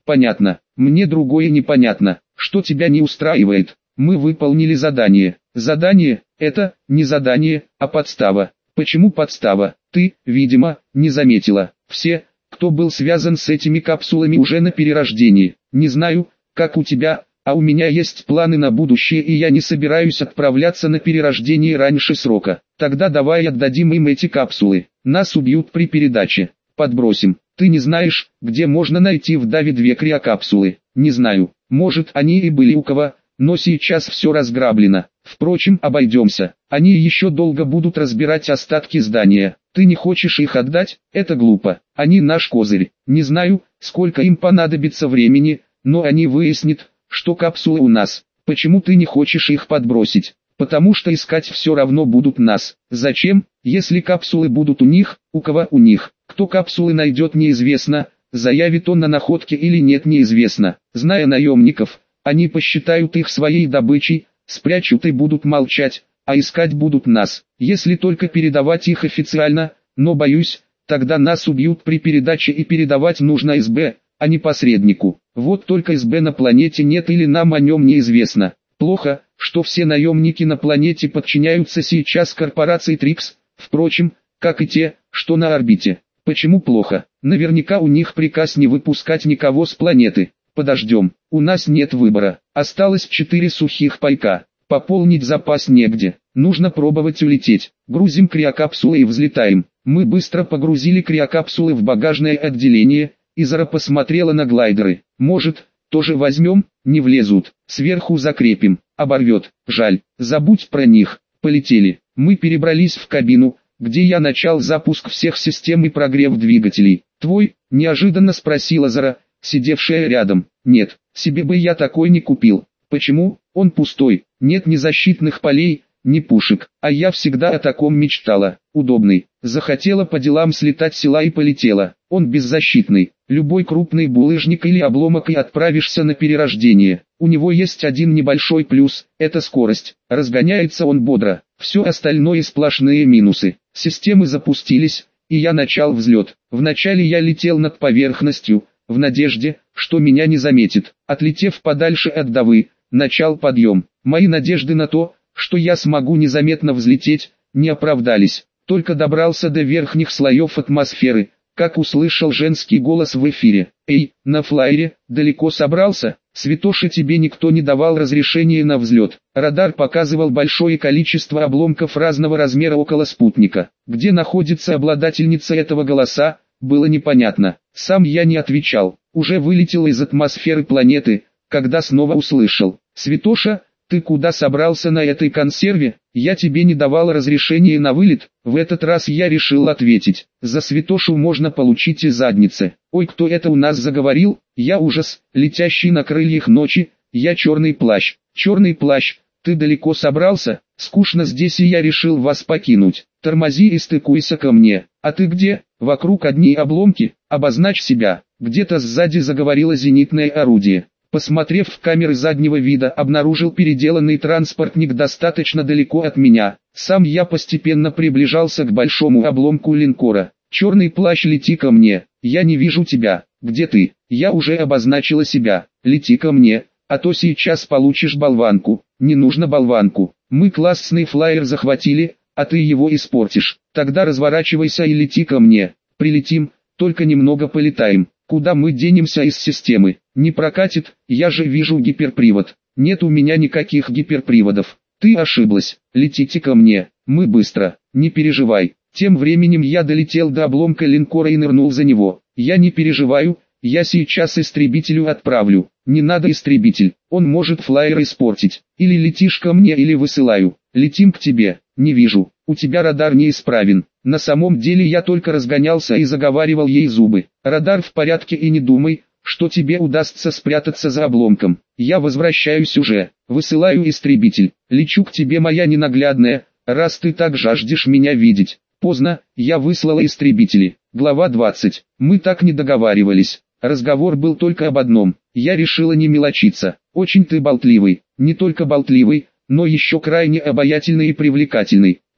Понятно. Мне другое непонятно. Что тебя не устраивает? Мы выполнили задание. Задание – это не задание, а подстава. Почему подстава? Ты, видимо, не заметила. Все, кто был связан с этими капсулами, уже на перерождении. Не знаю, как у тебя, а у меня есть планы на будущее, и я не собираюсь отправляться на перерождение раньше срока. Тогда давай отдадим им эти капсулы. Нас убьют при передаче. Подбросим. Ты не знаешь, где можно найти в Даве 2 криокапсулы? Не знаю. Может, они и были у кого, но сейчас все разграблено. Впрочем, обойдемся. Они еще долго будут разбирать остатки здания. Ты не хочешь их отдать? Это глупо. Они наш козырь. Не знаю, сколько им понадобится времени, но они выяснят, что капсулы у нас. Почему ты не хочешь их подбросить? Потому что искать все равно будут нас. Зачем, если капсулы будут у них, у кого у них? Кто капсулы найдет, неизвестно. Заявит он на находке или нет, неизвестно. Зная наемников, они посчитают их своей добычей, спрячут и будут молчать, а искать будут нас, если только передавать их официально, но боюсь, тогда нас убьют при передаче, и передавать нужно СБ, а не посреднику. Вот только СБ на планете нет или нам о нем неизвестно. Плохо, что все наемники на планете подчиняются сейчас корпорации Трикс, впрочем, как и те, что на орбите. Почему плохо? Наверняка у них приказ не выпускать никого с планеты. Подождем, у нас нет выбора. Осталось 4 сухих пайка. Пополнить запас негде. Нужно пробовать улететь. Грузим криокапсулы и взлетаем. Мы быстро погрузили криокапсулы в багажное отделение. Изара посмотрела на глайдеры. Может, тоже возьмем? Не влезут. Сверху закрепим. Оборвет. Жаль. Забудь про них. Полетели. Мы перебрались в кабину, где я начал запуск всех систем и прогрев двигателей. «Твой?» – неожиданно спросила Зара, сидевшая рядом. «Нет, себе бы я такой не купил». «Почему? Он пустой, нет ни защитных полей, ни пушек, а я всегда о таком мечтала. Удобный. Захотела по делам слетать с села и полетела. Он беззащитный. Любой крупный булыжник или обломок и отправишься на перерождение. У него есть один небольшой плюс – это скорость. Разгоняется он бодро. Все остальное сплошные минусы. Системы запустились, и я начал взлет. Вначале я летел над поверхностью, в надежде, что меня не заметит. Отлетев подальше от Давы, начал подъем. Мои надежды на то, что я смогу незаметно взлететь, не оправдались. Только добрался до верхних слоев атмосферы, как услышал женский голос в эфире. «Эй, на флайере, далеко собрался? Святоша, тебе никто не давал разрешения на взлет». Радар показывал большое количество обломков разного размера около спутника. Где находится обладательница этого голоса, было непонятно. Сам я не отвечал. Уже вылетел из атмосферы планеты, когда снова услышал: «Святоша, ты куда собрался на этой консерве? Я тебе не давал разрешения на вылет». В этот раз я решил ответить: «За Святошу можно получить и задницы». «Ой, кто это у нас заговорил?» Я ужас, летящий на крыльях ночи, я черный плащ. «Черный плащ, ты далеко собрался? Скучно здесь, и я решил вас покинуть. Тормози и стыкуйся ко мне». «А ты где? Вокруг одни обломки, обозначь себя». Где-то сзади заговорило зенитное орудие. Посмотрев в камеры заднего вида, обнаружил переделанный транспортник достаточно далеко от меня. Сам я постепенно приближался к большому обломку линкора. «Черный плащ, лети ко мне. Я не вижу тебя. Где ты?» Я уже обозначила себя. «Лети ко мне, а то сейчас получишь болванку». «Не нужно болванку. Мы классный флайер захватили, а ты его испортишь. Тогда разворачивайся и лети ко мне. Прилетим, только немного полетаем. Куда мы денемся из системы? Не прокатит, я же вижу гиперпривод». «Нет у меня никаких гиперприводов». «Ты ошиблась. Летите ко мне, мы быстро, не переживай». Тем временем я долетел до обломка линкора и нырнул за него. «Я не переживаю, я сейчас истребителю отправлю». «Не надо истребитель, он может флайер испортить. Или летишь ко мне, или высылаю». «Летим к тебе». «Не вижу, у тебя радар неисправен». На самом деле я только разгонялся и заговаривал ей зубы. «Радар в порядке, и не думай, что тебе удастся спрятаться за обломком. Я возвращаюсь уже. Высылаю истребитель. Лечу к тебе, моя ненаглядная, раз ты так жаждешь меня видеть». Поздно, я выслала истребители. Глава 20. Мы так не договаривались. Разговор был только об одном. Я решила не мелочиться. «Очень ты болтливый». «Не только болтливый, но еще крайне обаятельный и привлекательный».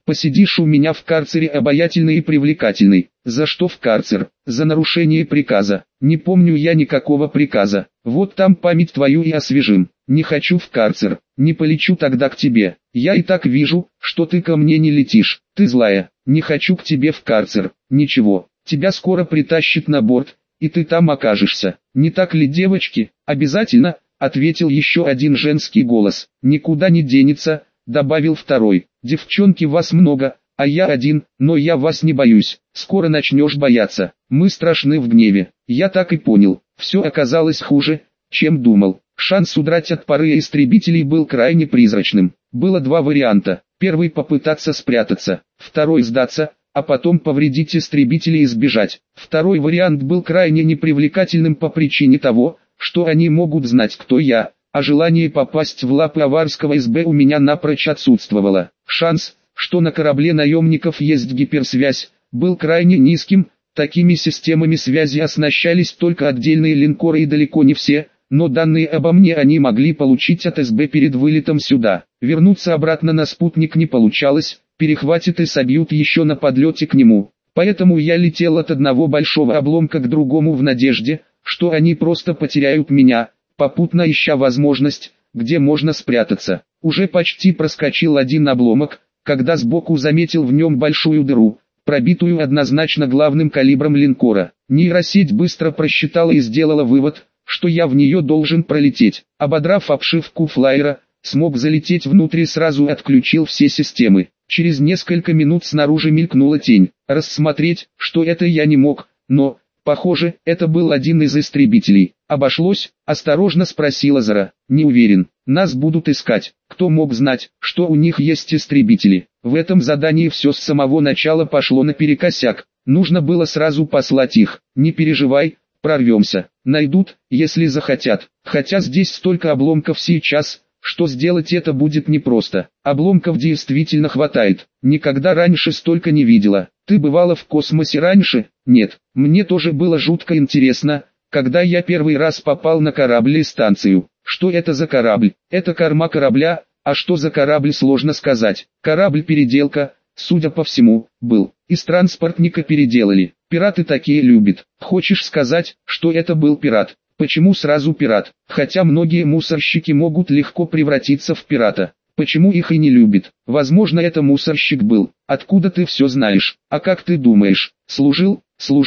Посидишь у меня в карцере обаятельный и привлекательный. За что в карцер? За нарушение приказа. Не помню я никакого приказа. Вот там память твою и освежим. Не хочу в карцер. Не полечу тогда к тебе. Я и так вижу, что ты ко мне не летишь. Ты злая. Не хочу к тебе в карцер. Ничего. Тебя скоро притащат на борт, и ты там окажешься. Не так ли, девочки? Обязательно, ответил еще один женский голос. Никуда не денется, добавил второй. Девчонки, вас много, а я один, но я вас не боюсь. Скоро начнешь бояться. Мы страшны в гневе. Я так и понял. Все оказалось хуже, чем думал. Шанс удрать от пары истребителей был крайне призрачным. Было два варианта. Первый — попытаться спрятаться. Второй — сдаться, а потом повредить истребителей и сбежать. Второй вариант был крайне непривлекательным по причине того, что они могут знать, кто я, а желание попасть в лапы аварского СБ у меня напрочь отсутствовало. Шанс, что на корабле наемников есть гиперсвязь, был крайне низким. Такими системами связи оснащались только отдельные линкоры и далеко не все, но данные обо мне они могли получить от СБ перед вылетом сюда. Вернуться обратно на спутник не получалось, перехватят и собьют еще на подлете к нему. Поэтому я летел от одного большого обломка к другому в надежде, что они просто потеряют меня, попутно ища возможность, где можно спрятаться. Уже почти проскочил один обломок, когда сбоку заметил в нем большую дыру, пробитую однозначно главным калибром линкора. Нейросеть быстро просчитала и сделала вывод, что я в нее должен пролететь. Ободрав обшивку флайера, смог залететь внутрь и сразу отключил все системы. Через несколько минут снаружи мелькнула тень. Рассмотреть, что это, я не мог, но, похоже, это был один из истребителей. «Обошлось?» – осторожно спросила Зара. «Не уверен. Нас будут искать. Кто мог знать, что у них есть истребители?» В этом задании все с самого начала пошло наперекосяк. Нужно было сразу послать их. «Не переживай, прорвемся. Найдут, если захотят. Хотя здесь столько обломков сейчас, что сделать это будет непросто. Обломков действительно хватает. Никогда раньше столько не видела. Ты бывала в космосе раньше?» «Нет. Мне тоже было жутко интересно, когда я первый раз попал на корабль и станцию. Что это за корабль? Это корма корабля, а что за корабль, сложно сказать. Корабль-переделка, судя по всему, был. Из транспортника переделали. Пираты такие любят. Хочешь сказать, что это был пират? Почему сразу пират? Хотя многие мусорщики могут легко превратиться в пирата. Почему их и не любят? Возможно, это мусорщик был. Откуда ты все знаешь? А как ты думаешь? Служил?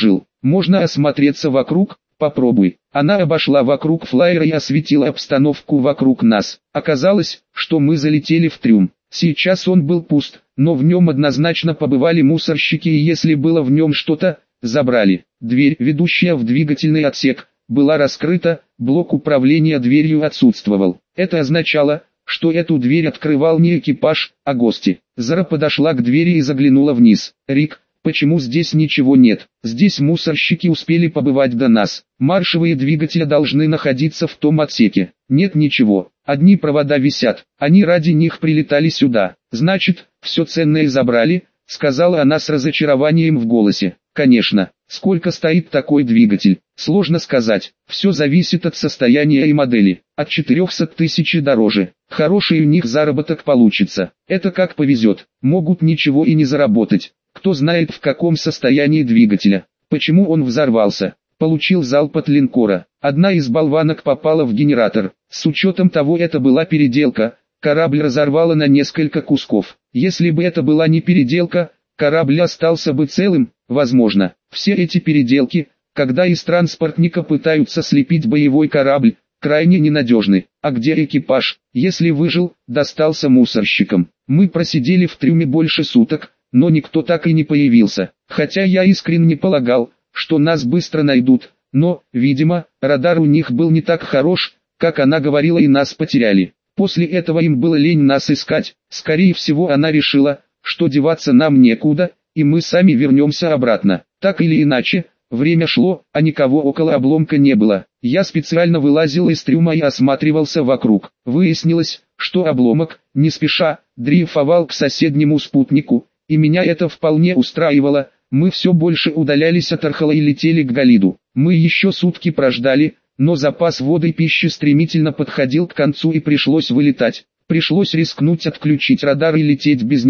Можно осмотреться вокруг? Попробуй. Она обошла вокруг флайера и осветила обстановку вокруг нас. Оказалось, что мы залетели в трюм. Сейчас он был пуст, но в нем однозначно побывали мусорщики, и если было в нем что-то, забрали. Дверь, ведущая в двигательный отсек, была раскрыта, блок управления дверью отсутствовал. Это означало, что эту дверь открывал не экипаж, а гости. Зара подошла к двери и заглянула вниз. «Рик, почему здесь ничего нет? Здесь мусорщики успели побывать до нас. Маршевые двигатели должны находиться в том отсеке. Нет ничего. Одни провода висят. Они ради них прилетали сюда. Значит, все ценное забрали», — сказала она с разочарованием в голосе. «Конечно. Сколько стоит такой двигатель? Сложно сказать. Все зависит от состояния и модели. От 400 тысяч и дороже. Хороший у них заработок получится. Это как повезет. Могут ничего и не заработать. Кто знает, в каком состоянии двигателя. Почему он взорвался? Получил залп от линкора. Одна из болванок попала в генератор. С учетом того, это была переделка, корабль разорвало на несколько кусков. Если бы это была не переделка, корабль остался бы целым. Возможно, все эти переделки, когда из транспортника пытаются слепить боевой корабль, крайне ненадежны. А где экипаж? Если выжил, достался мусорщикам. Мы просидели в трюме больше суток, но никто так и не появился. Хотя я искренне полагал, что нас быстро найдут, но, видимо, радар у них был не так хорош, как она говорила, и нас потеряли. После этого им было лень нас искать. Скорее всего, она решила, что деваться нам некуда, и мы сами вернемся обратно. Так или иначе, время шло, а никого около обломка не было. Я специально вылазил из трюма и осматривался вокруг. Выяснилось, что обломок, не спеша, дрейфовал к соседнему спутнику, и меня это вполне устраивало. Мы все больше удалялись от Архала и летели к Галиду. Мы еще сутки прождали, но запас воды и пищи стремительно подходил к концу и пришлось вылетать. Пришлось рискнуть отключить радар и лететь без него.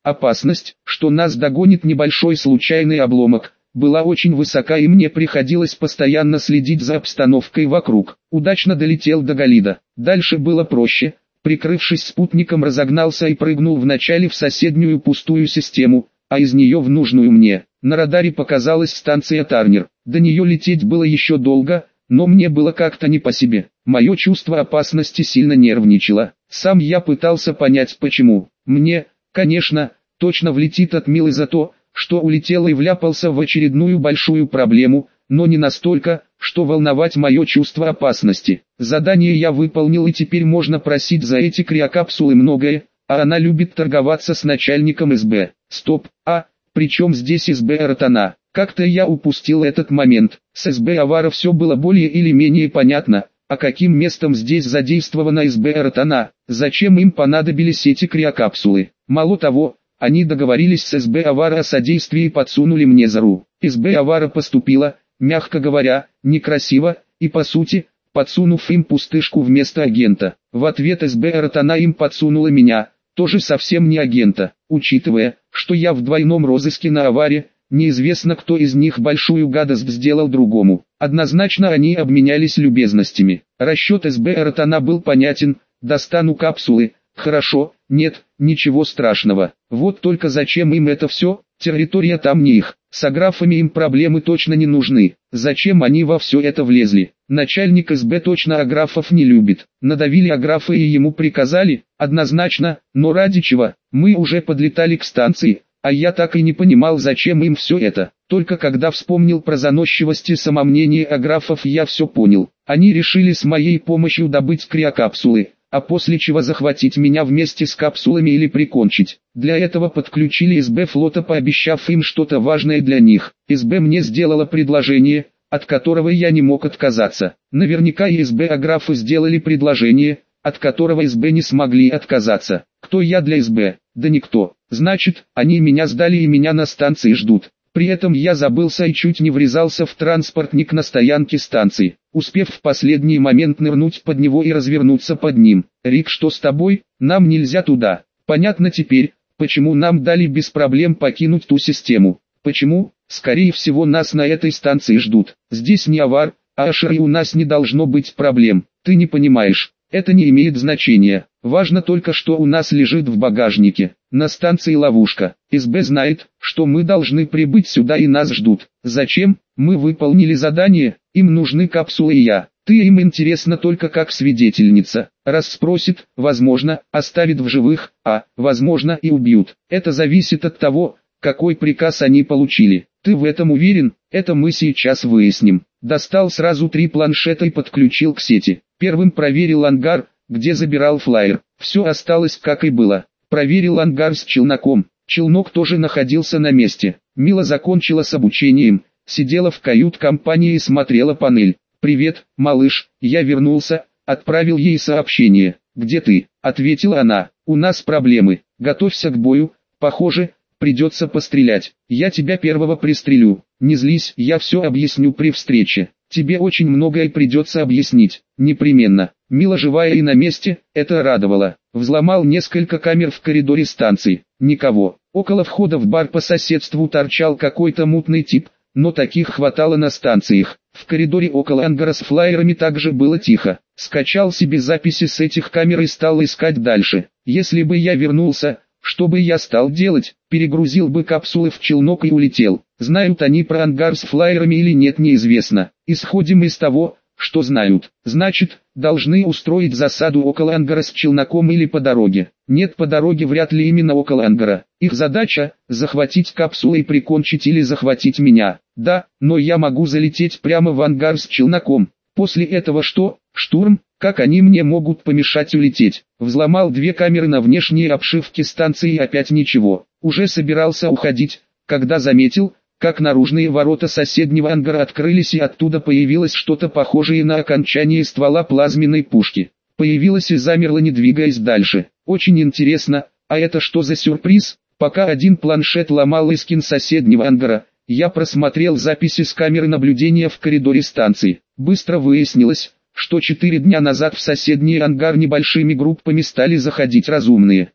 Опасность, что нас догонит небольшой случайный обломок, была очень высока, и мне приходилось постоянно следить за обстановкой вокруг. Удачно долетел до Галида. Дальше было проще. Прикрывшись спутником, разогнался и прыгнул вначале в соседнюю пустую систему, а из нее в нужную мне. На радаре показалась станция Тарнер. До нее лететь было еще долго, но мне было как-то не по себе. Мое чувство опасности сильно нервничало. Сам я пытался понять почему. Мне, конечно, точно влетит от Милы за то, что улетел и вляпался в очередную большую проблему, но не настолько, что волновать мое чувство опасности. Задание я выполнил, и теперь можно просить за эти криокапсулы многое, а она любит торговаться с начальником СБ. Стоп, причем здесь СБ Ротана? Как-то я упустил этот момент. С СБ Авара все было более или менее понятно, а каким местом здесь задействована СБ Ротана? Зачем им понадобились эти криокапсулы? Мало того, они договорились с СБ Авара о содействии и подсунули мне Зару. СБ Авара поступила, мягко говоря, некрасиво, и по сути, подсунув им пустышку вместо агента. В ответ СБ Ротана им подсунула меня, тоже совсем не агента. Учитывая, что я в двойном розыске на Аваре, неизвестно, кто из них большую гадость сделал другому. Однозначно они обменялись любезностями. Расчет СБ Ротана был понятен: достану капсулы. Хорошо, нет, ничего страшного. Вот только зачем им это все? Территория там не их. С аграфами им проблемы точно не нужны. Зачем они во все это влезли? Начальник СБ точно аграфов не любит. Надавили аграфы и ему приказали? Однозначно, но ради чего? Мы уже подлетали к станции, а я так и не понимал, зачем им все это. Только когда вспомнил про заносчивость и самомнение аграфов, я все понял. Они решили с моей помощью добыть криокапсулы, а после чего захватить меня вместе с капсулами или прикончить. Для этого подключили СБ флота, пообещав им что-то важное для них. СБ мне сделала предложение, от которого я не мог отказаться. Наверняка и СБ аграфы сделали предложение, от которого СБ не смогли отказаться. Кто я для СБ? Да никто. Значит, они меня сдали и меня на станции ждут. При этом я забылся и чуть не врезался в транспортник на стоянке станции, успев в последний момент нырнуть под него и развернуться под ним. «Рик, что с тобой? Нам нельзя туда». Понятно теперь, почему нам дали без проблем покинуть ту систему. Почему? Скорее всего, нас на этой станции ждут. Здесь не Авар, а Ашер, и у нас не должно быть проблем. Ты не понимаешь. Это не имеет значения. Важно только, что у нас лежит в багажнике. На станции ловушка. СБ знает, что мы должны прибыть сюда и нас ждут. Зачем? Мы выполнили задание, им нужны капсулы и я. Ты им интересна только как свидетельница. Раз спросит, возможно, оставит в живых, а, возможно, и убьют. Это зависит от того, какой приказ они получили. Ты в этом уверен? Это мы сейчас выясним. Достал сразу 3 планшета и подключил к сети. Первым проверил ангар, где забирал флайер. Все осталось как и было. Проверил ангар с челноком. Челнок тоже находился на месте. Мила закончила с обучением, сидела в кают-компании и смотрела панель. «Привет, малыш, я вернулся», отправил ей сообщение. «Где ты?» — ответила она. «У нас проблемы. Готовься к бою, похоже, придется пострелять. Я тебя первого пристрелю. Не злись, я все объясню при встрече. Тебе очень многое придется объяснить. Непременно». Мила живая и на месте, это радовало. Взломал несколько камер в коридоре станции. Никого. Около входа в бар по соседству торчал какой-то мутный тип, но таких хватало на станциях. В коридоре около ангара с флайерами также было тихо. Скачал себе записи с этих камер и стал искать дальше. Если бы я вернулся, что бы я стал делать? Перегрузил бы капсулы в челнок и улетел. Знают они про ангар с флайерами или нет, неизвестно. Исходим из того, что знают. Значит, должны устроить засаду около ангара с челноком или по дороге. Нет, по дороге вряд ли, именно около ангара. Их задача – захватить капсулы и прикончить или захватить меня. Да, но я могу залететь прямо в ангар с челноком. После этого что? Штурм? Как они мне могут помешать улететь? Взломал 2 камеры на внешней обшивке станции и опять ничего. Уже собирался уходить, когда заметил, как наружные ворота соседнего ангара открылись и оттуда появилось что-то похожее на окончание ствола плазменной пушки. Появилось и замерло, не двигаясь дальше. Очень интересно, а это что за сюрприз? Пока один планшет ломал эскин соседнего ангара, я просмотрел записи с камеры наблюдения в коридоре станции. Быстро выяснилось, что 4 дня назад в соседний ангар небольшими группами стали заходить разумные.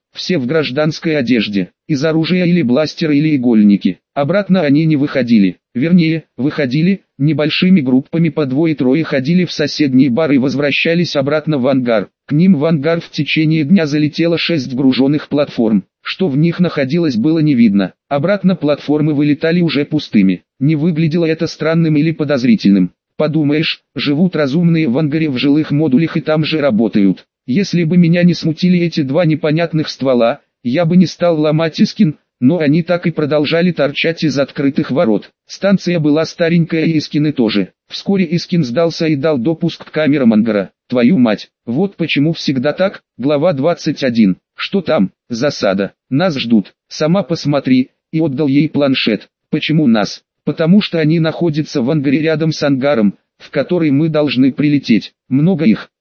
все в гражданской одежде, из оружия или бластеры или игольники. Обратно они не выходили, вернее, выходили, небольшими группами по двое-трое ходили в соседние бары и возвращались обратно в ангар. К ним в ангар в течение дня залетело 6 груженных платформ. Что в них находилось, было не видно. Обратно платформы вылетали уже пустыми. Не выглядело это странным или подозрительным. Подумаешь, живут разумные в ангаре в жилых модулях и там же работают. Если бы меня не смутили эти два непонятных ствола, я бы не стал ломать Искин, но они так и продолжали торчать из открытых ворот. Станция была старенькая и Искины тоже. Вскоре Искин сдался и дал допуск к камерам ангара. Твою мать, вот почему всегда так. Глава 21. Что там? Засада. Нас ждут. Сама посмотри. И отдал ей планшет. Почему нас? Потому что они находятся в ангаре рядом с ангаром, в который мы должны прилететь. Много их,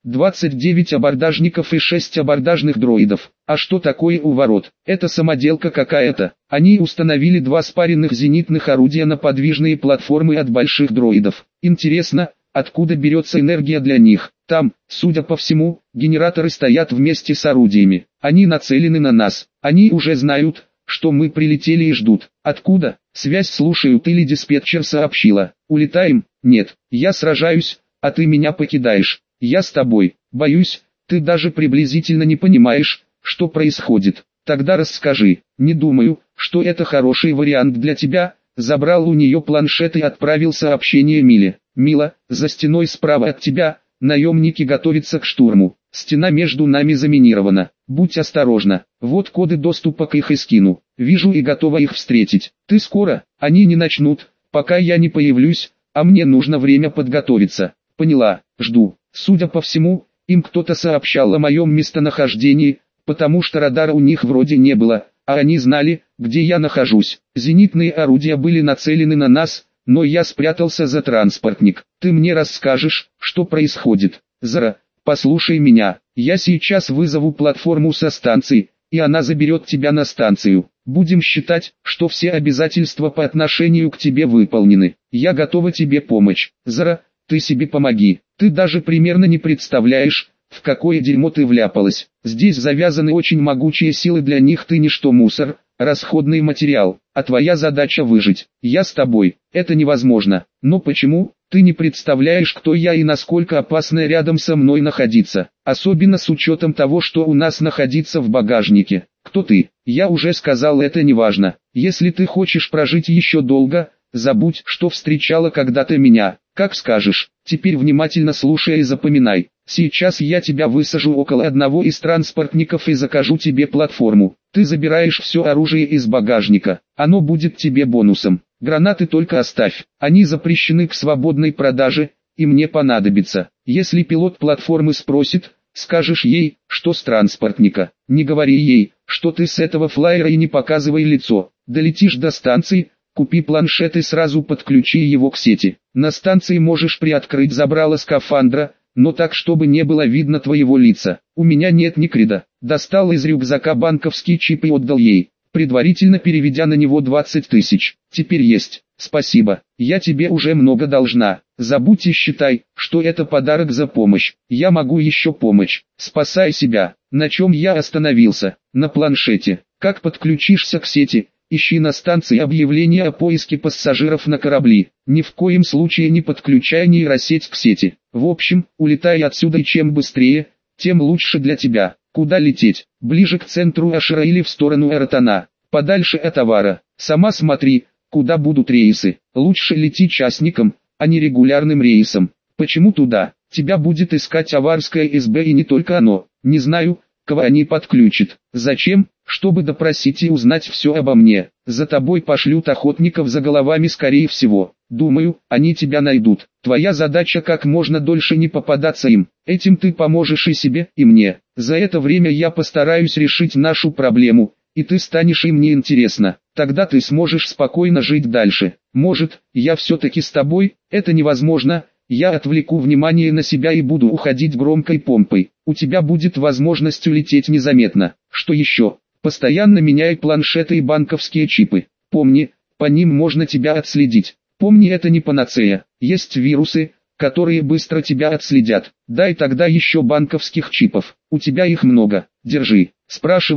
29 абордажников и 6 абордажных дроидов. А что такое у ворот? Это самоделка какая-то. Они установили 2 спаренных зенитных орудия на подвижные платформы от больших дроидов. Интересно, откуда берется энергия для них? Там, судя по всему, генераторы стоят вместе с орудиями. Они нацелены на нас. Они уже знают, что мы прилетели и ждут. Откуда? Связь слушают или диспетчер сообщила. Улетаем? Нет. Я сражаюсь, а ты меня покидаешь. Я с тобой. Боюсь, ты даже приблизительно не понимаешь, что происходит. Тогда расскажи. Не думаю, что это хороший вариант для тебя. Забрал у нее планшет и отправил сообщение Миле. Мила, за стеной справа от тебя, наемники готовятся к штурму. Стена между нами заминирована. Будь осторожна. Вот коды доступа к их Искину. Вижу и готова их встретить. Ты скоро? Они не начнут, пока я не появлюсь, а мне нужно время подготовиться. Поняла, жду. Судя по всему, им кто-то сообщал о моем местонахождении, потому что радара у них вроде не было, а они знали, где я нахожусь. Зенитные орудия были нацелены на нас, но я спрятался за транспортник. Ты мне расскажешь, что происходит. Зара, послушай меня. Я сейчас вызову платформу со станции, и она заберет тебя на станцию. Будем считать, что все обязательства по отношению к тебе выполнены. Я готова тебе помочь. Зара, ты себе помоги. Ты даже примерно не представляешь, в какое дерьмо ты вляпалась. Здесь завязаны очень могучие силы, для них ты ничто, мусор, расходный материал, а твоя задача выжить. Я с тобой. Это невозможно. Но почему? Ты не представляешь, кто я и насколько опасно рядом со мной находиться. Особенно с учетом того, что у нас находится в багажнике. Кто ты? Я уже сказал, это не важно. Если ты хочешь прожить еще долго, забудь, что встречала когда-то меня. Как скажешь. Теперь внимательно слушай и запоминай. Сейчас я тебя высажу около одного из транспортников и закажу тебе платформу. Ты забираешь все оружие из багажника. Оно будет тебе бонусом. Гранаты только оставь. Они запрещены к свободной продаже, и мне понадобится. Если пилот платформы спросит, скажешь ей, что с транспортника. Не говори ей, что ты с этого флайера, и не показывай лицо. Долетишь до станции, купи планшет и сразу подключи его к сети. На станции можешь приоткрыть забрало скафандра, но так, чтобы не было видно твоего лица. У меня нет ни крида. Достал из рюкзака банковский чип и отдал ей, предварительно переведя на него 20 тысяч. Теперь есть. Спасибо. Я тебе уже много должна. Забудь и считай, что это подарок за помощь. Я могу еще помочь. Спасай себя. На чем я остановился? На планшете. Как подключишься к сети? Ищи на станции объявление о поиске пассажиров на корабли. Ни в коем случае не подключай нейросеть к сети. В общем, улетай отсюда, и чем быстрее, тем лучше для тебя. Куда лететь? Ближе к центру Ашера или в сторону Эратана? Подальше от товара. Сама смотри, куда будут рейсы. Лучше лети частником, а не регулярным рейсом. Почему туда? Тебя будет искать аварское СБ, и не только оно. Не знаю, кого они подключат. Зачем? Чтобы допросить и узнать все обо мне. За тобой пошлют охотников за головами, скорее всего. Думаю, они тебя найдут. Твоя задача как можно дольше не попадаться им. Этим ты поможешь и себе, и мне. За это время я постараюсь решить нашу проблему, и ты станешь им неинтересна. Тогда ты сможешь спокойно жить дальше. Может, я все-таки с тобой? Это невозможно. Я отвлеку внимание на себя и буду уходить громкой помпой. У тебя будет возможность улететь незаметно. Что еще? Постоянно меняй планшеты и банковские чипы. Помни, по ним можно тебя отследить. Помни, это не панацея. Есть вирусы, которые быстро тебя отследят. Дай тогда еще банковских чипов. У тебя их много. Держи. Спрашивай,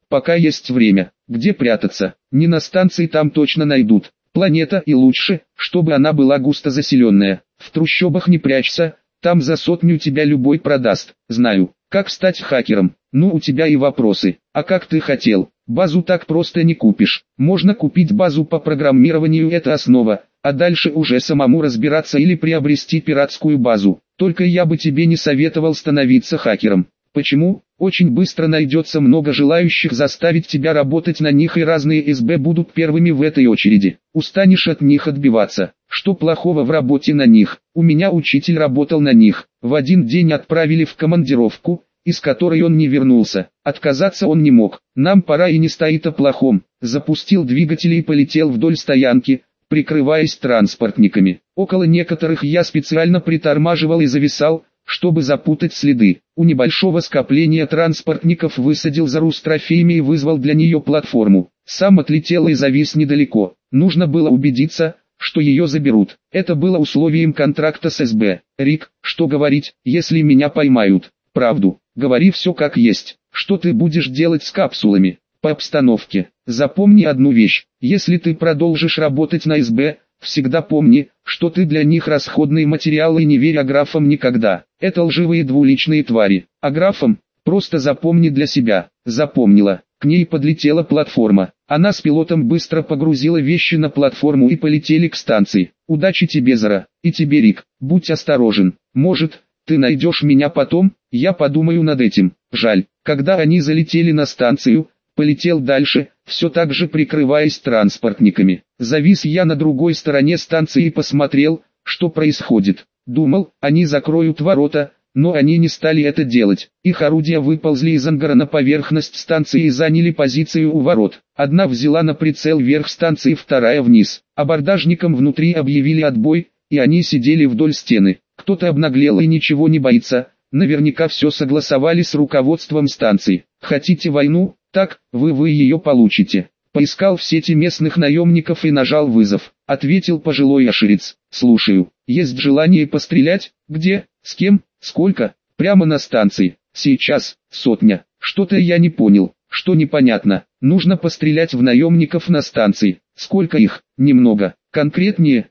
пока есть время. Где прятаться? Не на станции, там точно найдут. Планета, и лучше, чтобы она была густо заселенная. В трущобах не прячься, там за 100 тебя любой продаст. Знаю, как стать хакером. Ну, у тебя и вопросы. А как ты хотел? Базу так просто не купишь. Можно купить базу по программированию, это основа, а дальше уже самому разбираться или приобрести пиратскую базу. Только я бы тебе не советовал становиться хакером. Почему? Очень быстро найдется много желающих заставить тебя работать на них, и разные СБ будут первыми в этой очереди. Устанешь от них отбиваться. Что плохого в работе на них? У меня учитель работал на них. В один день отправили в командировку, из которой он не вернулся. Отказаться он не мог. Нам пора, и не стоит о плохом. Запустил двигатели и полетел вдоль стоянки, прикрываясь транспортниками. Около некоторых я специально притормаживал и зависал, чтобы запутать следы. У небольшого скопления транспортников высадил Зару с трофеями и вызвал для нее платформу. Сам отлетел и завис недалеко. Нужно было убедиться, что ее заберут. Это было условием контракта с СБ. Рик, что говорить, если меня поймают? Правду. Говори все как есть. Что ты будешь делать с капсулами? По обстановке. Запомни одну вещь. Если ты продолжишь работать на СБ, всегда помни, что ты для них расходный материал, и не верь аграфам никогда. Это лживые двуличные твари. Аграфам просто запомни для себя. Запомнила. К ней подлетела платформа. Она с пилотом быстро погрузила вещи на платформу и полетели к станции. Удачи тебе, Зара, и тебе, Рик. Будь осторожен. Может, ты найдешь меня потом? Я подумаю над этим. Жаль. Когда они залетели на станцию, полетел дальше, все так же прикрываясь транспортниками. Завис я на другой стороне станции и посмотрел, что происходит. Думал, они закроют ворота, но они не стали это делать. Их орудия выползли из ангара на поверхность станции и заняли позицию у ворот. Одна взяла на прицел верх станции, вторая вниз. Абордажникам внутри объявили отбой, и они сидели вдоль стены. Кто-то обнаглел и ничего не боится. Наверняка все согласовали с руководством станции. Хотите войну? Так, вы ее получите. Поискал в сети местных наемников и нажал вызов. Ответил пожилой аширец. Слушаю. Есть желание пострелять? Где? С кем? Сколько? Прямо на станции. Сейчас. 100. Что-то я не понял. Что непонятно? Нужно пострелять в наемников на станции. Сколько их? Немного. Конкретнее,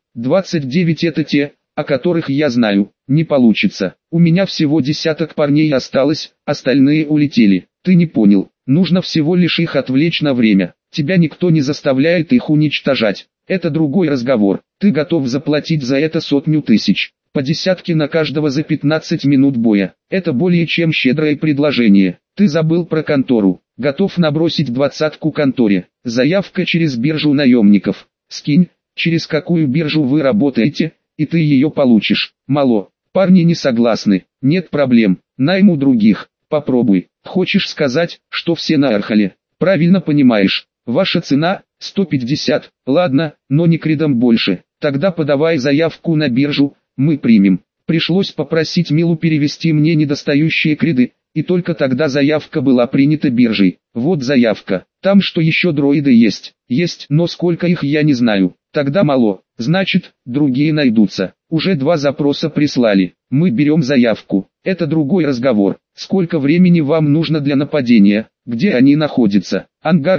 29 это те, о которых я знаю. Не получится. У меня всего десяток парней осталось, остальные улетели. Ты не понял. Нужно всего лишь их отвлечь на время. Тебя никто не заставляет их уничтожать. Это другой разговор. Ты готов заплатить за это 100 тысяч. По десятке на каждого за 15 минут боя. Это более чем щедрое предложение. Ты забыл про контору. Готов набросить 20-ку конторе. Заявка через биржу наемников. Скинь, через какую биржу вы работаете, и ты ее получишь. Мало. Парни не согласны. Нет проблем. Найму других. Попробуй. Хочешь сказать, что все на Архале? Правильно понимаешь. Ваша цена – 150. Ладно, но не кредом больше. Тогда подавай заявку на биржу, мы примем. Пришлось попросить Милу перевести мне недостающие креды, и только тогда заявка была принята биржей. Вот заявка. Там что еще дроиды есть? Есть, но сколько их я не знаю. Тогда мало. Значит, другие найдутся. Уже 2 запроса прислали. Мы берем заявку. Это другой разговор. Сколько времени вам нужно для нападения? Где они находятся? Ангар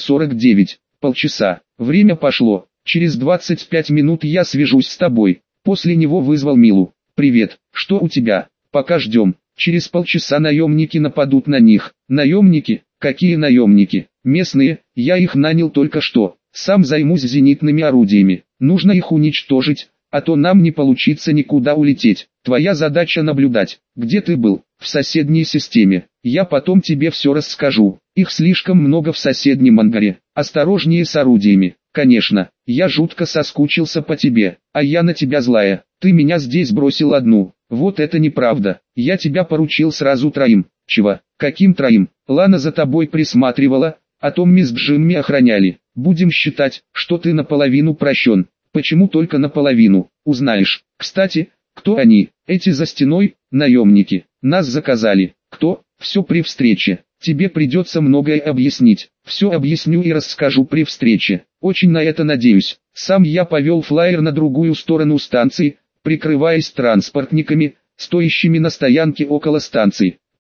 249. Полчаса. Время пошло. Через 25 минут я свяжусь с тобой. После него вызвал Милу. Привет, что у тебя? Пока ждем. Через полчаса наемники нападут на них. Наемники? Какие наемники? Местные, я их нанял только что. Сам займусь зенитными орудиями. Нужно их уничтожить, а то нам не получится никуда улететь. Твоя задача наблюдать. Где ты был? В соседней системе. Я потом тебе все расскажу. Их слишком много в соседнем ангаре. Осторожнее с орудиями. Конечно, я жутко соскучился по тебе, а я на тебя злая. Ты меня здесь бросил одну. Вот это неправда. Я тебя поручил сразу 3. Чего? Каким 3? Лана за тобой присматривала, а Томми с Джимми охраняли. Будем считать, что ты наполовину прощен. Почему только наполовину? Узнаешь. Кстати, кто они? Эти за стеной, наемники. Нас заказали. Кто? Все при встрече. Тебе придется многое объяснить. Все объясню и расскажу при встрече. Очень на это надеюсь. Сам я повел флайер на другую сторону станции, прикрываясь транспортниками, стоящими на стоянке около станции.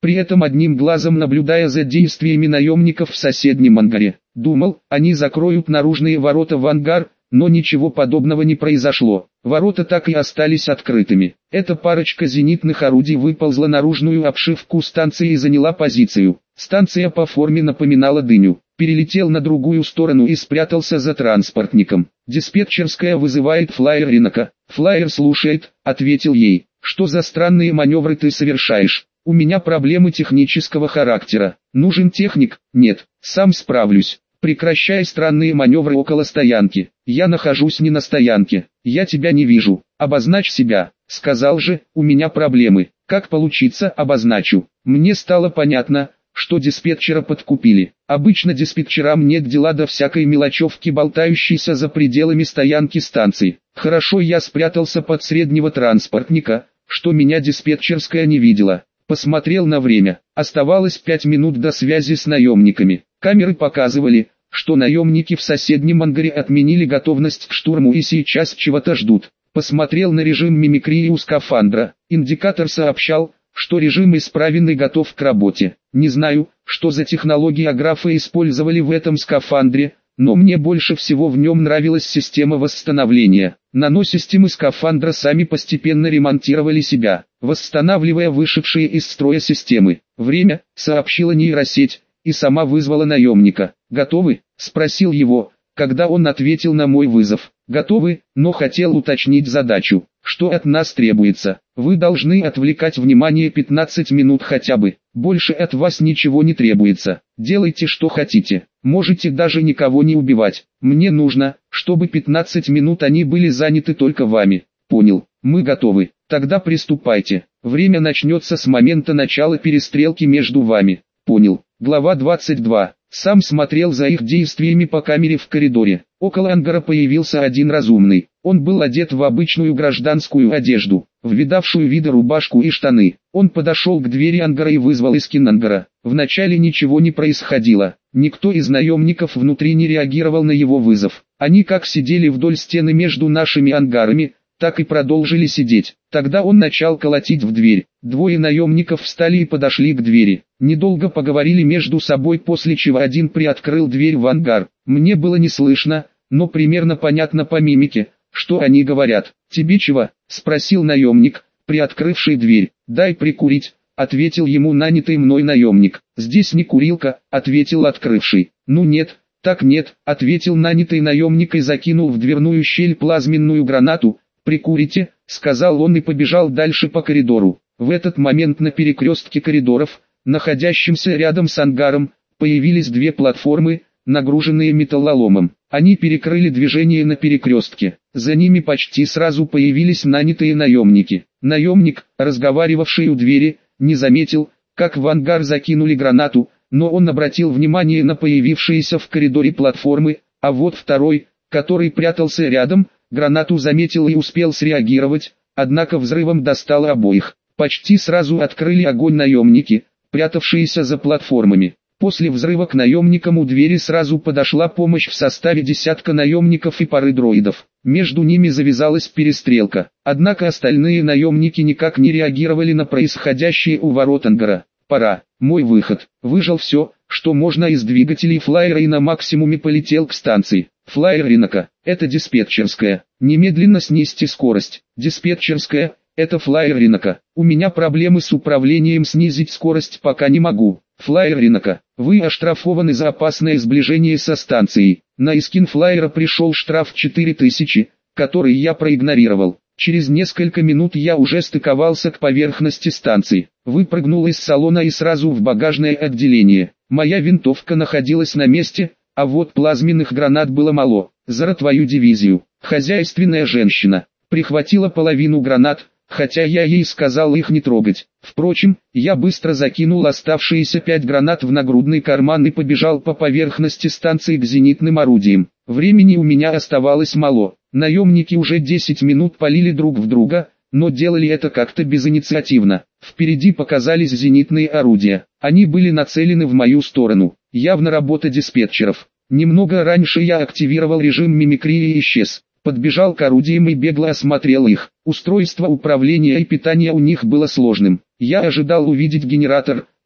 при этом одним глазом наблюдая за действиями наемников в соседнем ангаре. Думал, они закроют наружные ворота в ангар, но ничего подобного не произошло. Ворота так и остались открытыми. Эта парочка зенитных орудий выползла наружную обшивку станции и заняла позицию. Станция по форме напоминала дыню. Перелетел на другую сторону и спрятался за транспортником. Диспетчерская вызывает флайер Ринока. Флайер слушает, ответил ей. Что за странные маневры ты совершаешь? У меня проблемы технического характера. Нужен техник? Нет, сам справлюсь. Прекращай странные маневры около стоянки. Я нахожусь не на стоянке. Я тебя не вижу. Обозначь себя. Сказал же, у меня проблемы. Как получится, обозначу. Мне стало понятно, что диспетчера подкупили. Обычно диспетчерам нет дела до всякой мелочевки, болтающейся за пределами стоянки станции. Хорошо, я спрятался под среднего транспортника, что меня диспетчерская не видела. Посмотрел на время. Оставалось 5 минут до связи с наемниками. Камеры показывали, что наемники в соседнем ангаре отменили готовность к штурму и сейчас чего-то ждут. Посмотрел на режим мимикрии у скафандра. Индикатор сообщал, что режим исправен и готов к работе. Не знаю, что за технологии аграфы использовали в этом скафандре, но мне больше всего в нем нравилась система восстановления. Наносистемы скафандра сами постепенно ремонтировали себя, восстанавливая вышедшие из строя системы. Время, сообщила нейросеть, и сама вызвала наемника. «Готовы?» – спросил его, когда он ответил на мой вызов. «Готовы, но хотел уточнить задачу. Что от нас требуется? Вы должны отвлекать внимание 15 минут хотя бы. Больше от вас ничего не требуется. Делайте что хотите. Можете даже никого не убивать. Мне нужно, чтобы 15 минут они были заняты только вами». «Понял, мы готовы. Тогда приступайте. Время начнется с момента начала перестрелки между вами». «Понял». Глава 22. Сам смотрел за их действиями по камере в коридоре. Около ангара появился один разумный. Он был одет в обычную гражданскую одежду, в видавшую виды рубашку и штаны. Он подошел к двери ангара и вызвал эскин ангара. Вначале ничего не происходило. Никто из наемников внутри не реагировал на его вызов. Они как сидели вдоль стены между нашими ангарами, так и продолжили сидеть. Тогда он начал колотить в дверь. Двое наемников встали и подошли к двери. Недолго поговорили между собой, после чего один приоткрыл дверь в ангар. Мне было не слышно, но примерно понятно по мимике, что они говорят. «Тебе чего?» – спросил наемник, приоткрывший дверь. «Дай прикурить», – ответил ему нанятый мной наемник. «Здесь не курилка», – ответил открывший. «Ну нет, так нет», – ответил нанятый наемник и закинул в дверную щель плазменную гранату. «Прикурите», — сказал он и побежал дальше по коридору. В этот момент на перекрестке коридоров, находящемся рядом с ангаром, появились две платформы, нагруженные металлоломом. Они перекрыли движение на перекрестке. За ними почти сразу появились нанятые наемники. Наемник, разговаривавший у двери, не заметил, как в ангар закинули гранату, но он обратил внимание на появившиеся в коридоре платформы, а вот второй, который прятался рядом, гранату заметил и успел среагировать, однако взрывом достал обоих. Почти сразу открыли огонь наемники, прятавшиеся за платформами. После взрыва к наемникам у двери сразу подошла помощь в составе десятка наемников и пары дроидов. Между ними завязалась перестрелка. Однако остальные наемники никак не реагировали на происходящее у ворот ангара. «Пора. Мой выход». Выжал все, что можно из двигателей флайера, и на максимуме полетел к станции. «Флайер Ринока, это диспетчерская. Немедленно снизьте скорость». «Диспетчерская, это флайер Ринока. У меня проблемы с управлением, снизить скорость пока не могу». «Флайер Ринока, вы оштрафованы за опасное сближение со станцией». На эскин флайера пришел штраф 4000, который я проигнорировал. Через несколько минут я уже стыковался к поверхности станции. Выпрыгнул из салона и сразу в багажное отделение. Моя винтовка находилась на месте, а вот плазменных гранат было мало. «За твою дивизию». Хозяйственная женщина прихватила половину гранат, хотя я ей сказал их не трогать. Впрочем, я быстро закинул оставшиеся 5 гранат в нагрудный карман и побежал по поверхности станции к зенитным орудиям. Времени у меня оставалось мало. Наемники уже 10 минут палили друг в друга, но делали это как-то безинициативно. Впереди показались зенитные орудия. Они были нацелены в мою сторону. Явно работа диспетчеров. Немного раньше я активировал режим мимикрии и исчез. Подбежал к орудиям и бегло осмотрел их. Устройство управления и питания у них было сложным. Я ожидал увидеть генератор,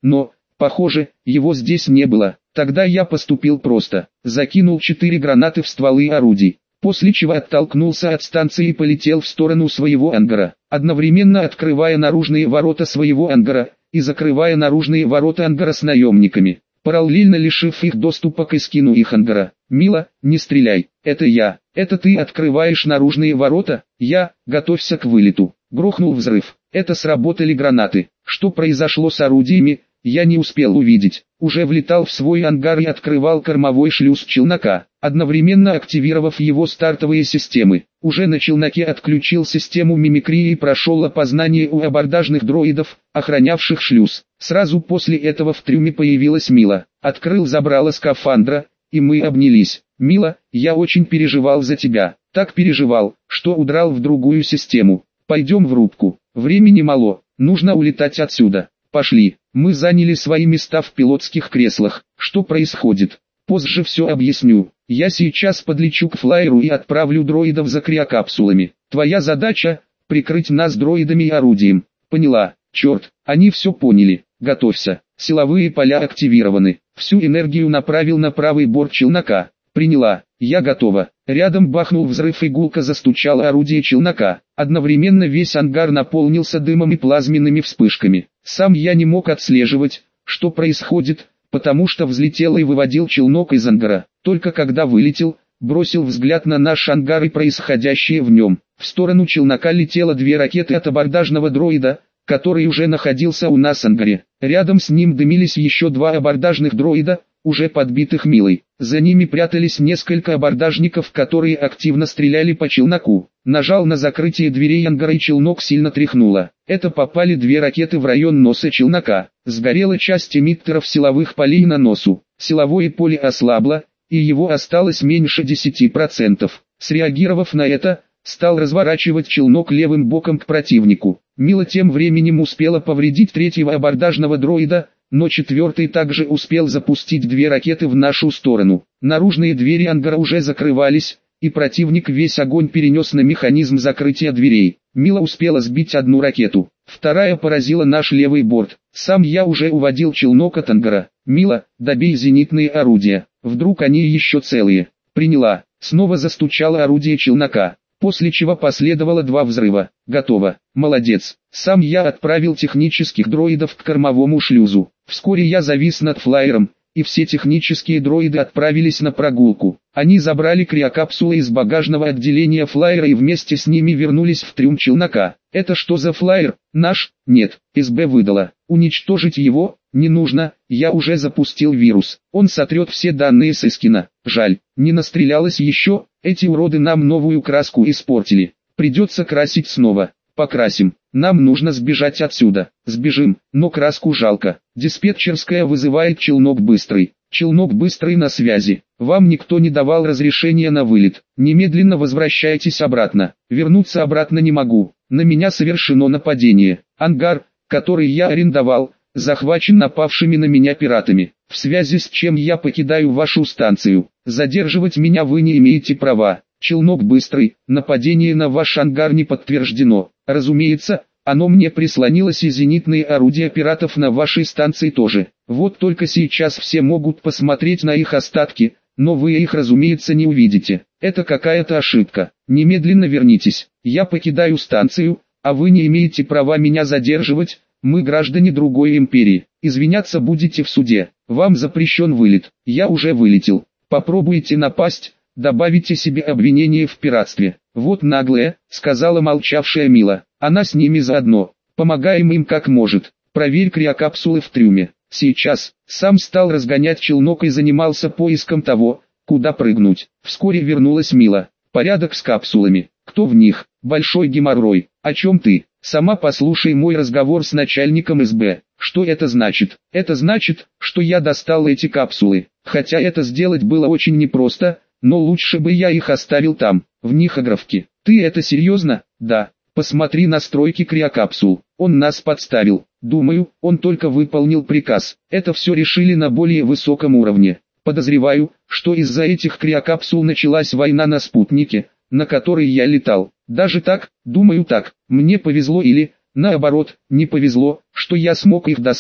но, похоже, его здесь не было. Тогда я поступил просто. Закинул 4 гранаты в стволы орудий, после чего оттолкнулся от станции и полетел в сторону своего ангара, одновременно открывая наружные ворота своего ангара и закрывая наружные ворота ангара с наемниками, параллельно лишив их доступа к эскину их ангара. «Мила, не стреляй, это я, это ты открываешь наружные ворота, готовься к вылету». Грохнул взрыв, это сработали гранаты. Что произошло с орудиями, я не успел увидеть. Уже влетал в свой ангар и открывал кормовой шлюз челнока, одновременно активировав его стартовые системы. Уже на челноке отключил систему мимикрии и прошел опознание у абордажных дроидов, охранявших шлюз. Сразу после этого в трюме появилась Мила. Открыл забрало скафандра, и мы обнялись. «Мила, я очень переживал за тебя. Так переживал, что удрал в другую систему. Пойдем в рубку. Времени мало, нужно улетать отсюда. Пошли». Мы заняли свои места в пилотских креслах. Что происходит? Позже все объясню. Я сейчас подлечу к флайеру и отправлю дроидов за криокапсулами. Твоя задача — прикрыть нас дроидами и орудием. Поняла? Черт, они все поняли. Готовься. Силовые поля активированы. Всю энергию направил на правый борт челнока. Приняла. Я готова. Рядом бахнул взрыв и гулко застучало орудие челнока. Одновременно весь ангар наполнился дымом и плазменными вспышками. Сам я не мог отслеживать, что происходит, потому что взлетел и выводил челнок из ангара. Только когда вылетел, бросил взгляд на наш ангар и происходящее в нем. В сторону челнока летело 2 ракеты от абордажного дроида, который уже находился у нас в ангаре. Рядом с ним дымились еще 2 абордажных дроида, уже подбитых Милой. За ними прятались несколько абордажников, которые активно стреляли по челноку. Нажал на закрытие дверей ангара и челнок сильно тряхнуло. Это попали 2 ракеты в район носа челнока. Сгорела часть эмиттеров силовых полей на носу. Силовое поле ослабло, и его осталось меньше 10%. Среагировав на это, стал разворачивать челнок левым боком к противнику. Мила тем временем успела повредить 3-го абордажного дроида, но 4-й также успел запустить 2 ракеты в нашу сторону. Наружные двери ангара уже закрывались, и противник весь огонь перенес на механизм закрытия дверей. Мила успела сбить 1 ракету, 2-я поразила наш левый борт. Сам я уже уводил челнок от ангара. «Мила, добей зенитные орудия, вдруг они еще целые». Приняла. Снова застучало орудие челнока, после чего последовало 2 взрыва. «Готово. Молодец». Сам я отправил технических дроидов к кормовому шлюзу. Вскоре я завис над флайером, и все технические дроиды отправились на прогулку. Они забрали криокапсулы из багажного отделения флайера и вместе с ними вернулись в трюм челнока. «Это что за флайер? Наш?» «Нет, СБ выдала. Уничтожить его не нужно, я уже запустил вирус. Он сотрет все данные с эскина. Жаль, не настрелялось еще, эти уроды нам новую краску испортили. Придется красить снова». «Покрасим. Нам нужно сбежать отсюда». «Сбежим, но краску жалко». Диспетчерская вызывает челнок быстрый. «Челнок быстрый на связи. Вам никто не давал разрешения на вылет. Немедленно возвращайтесь обратно». «Вернуться обратно не могу. На меня совершено нападение. Ангар, который я арендовал, захвачен напавшими на меня пиратами. В связи с чем я покидаю вашу станцию. Задерживать меня вы не имеете права». «Челнок быстрый, нападение на ваш ангар не подтверждено. Разумеется, оно мне прислонилось, и зенитные орудия пиратов на вашей станции тоже. Вот только сейчас все могут посмотреть на их остатки, но вы их, разумеется, не увидите. Это какая-то ошибка. Немедленно вернитесь. Я покидаю станцию, а вы не имеете права меня задерживать. Мы граждане другой империи. Извиняться будете в суде. Вам запрещен вылет. Я уже вылетел. Попробуйте напасть, добавите себе обвинение в пиратстве». «Вот наглая», — сказала молчавшая Мила. «Она с ними заодно. Помогаем им как может. Проверь криокапсулы в трюме». Сейчас сам стал разгонять челнок и занимался поиском того, куда прыгнуть. Вскоре вернулась Мила. «Порядок с капсулами. Кто в них? Большой геморрой. О чем ты? Сама послушай мой разговор с начальником СБ. Что это значит? Это значит, что я достал эти капсулы. Хотя это сделать было очень непросто, но лучше бы я их оставил там, в них огровки». «Ты это серьезно?» «Да. Посмотри настройки криокапсул. Он нас подставил. Думаю, он только выполнил приказ. Это все решили на более высоком уровне. Подозреваю, что из-за этих криокапсул началась война на спутнике, на которой я летал. Даже так, думаю так, мне повезло или, наоборот, не повезло, что я смог их достать.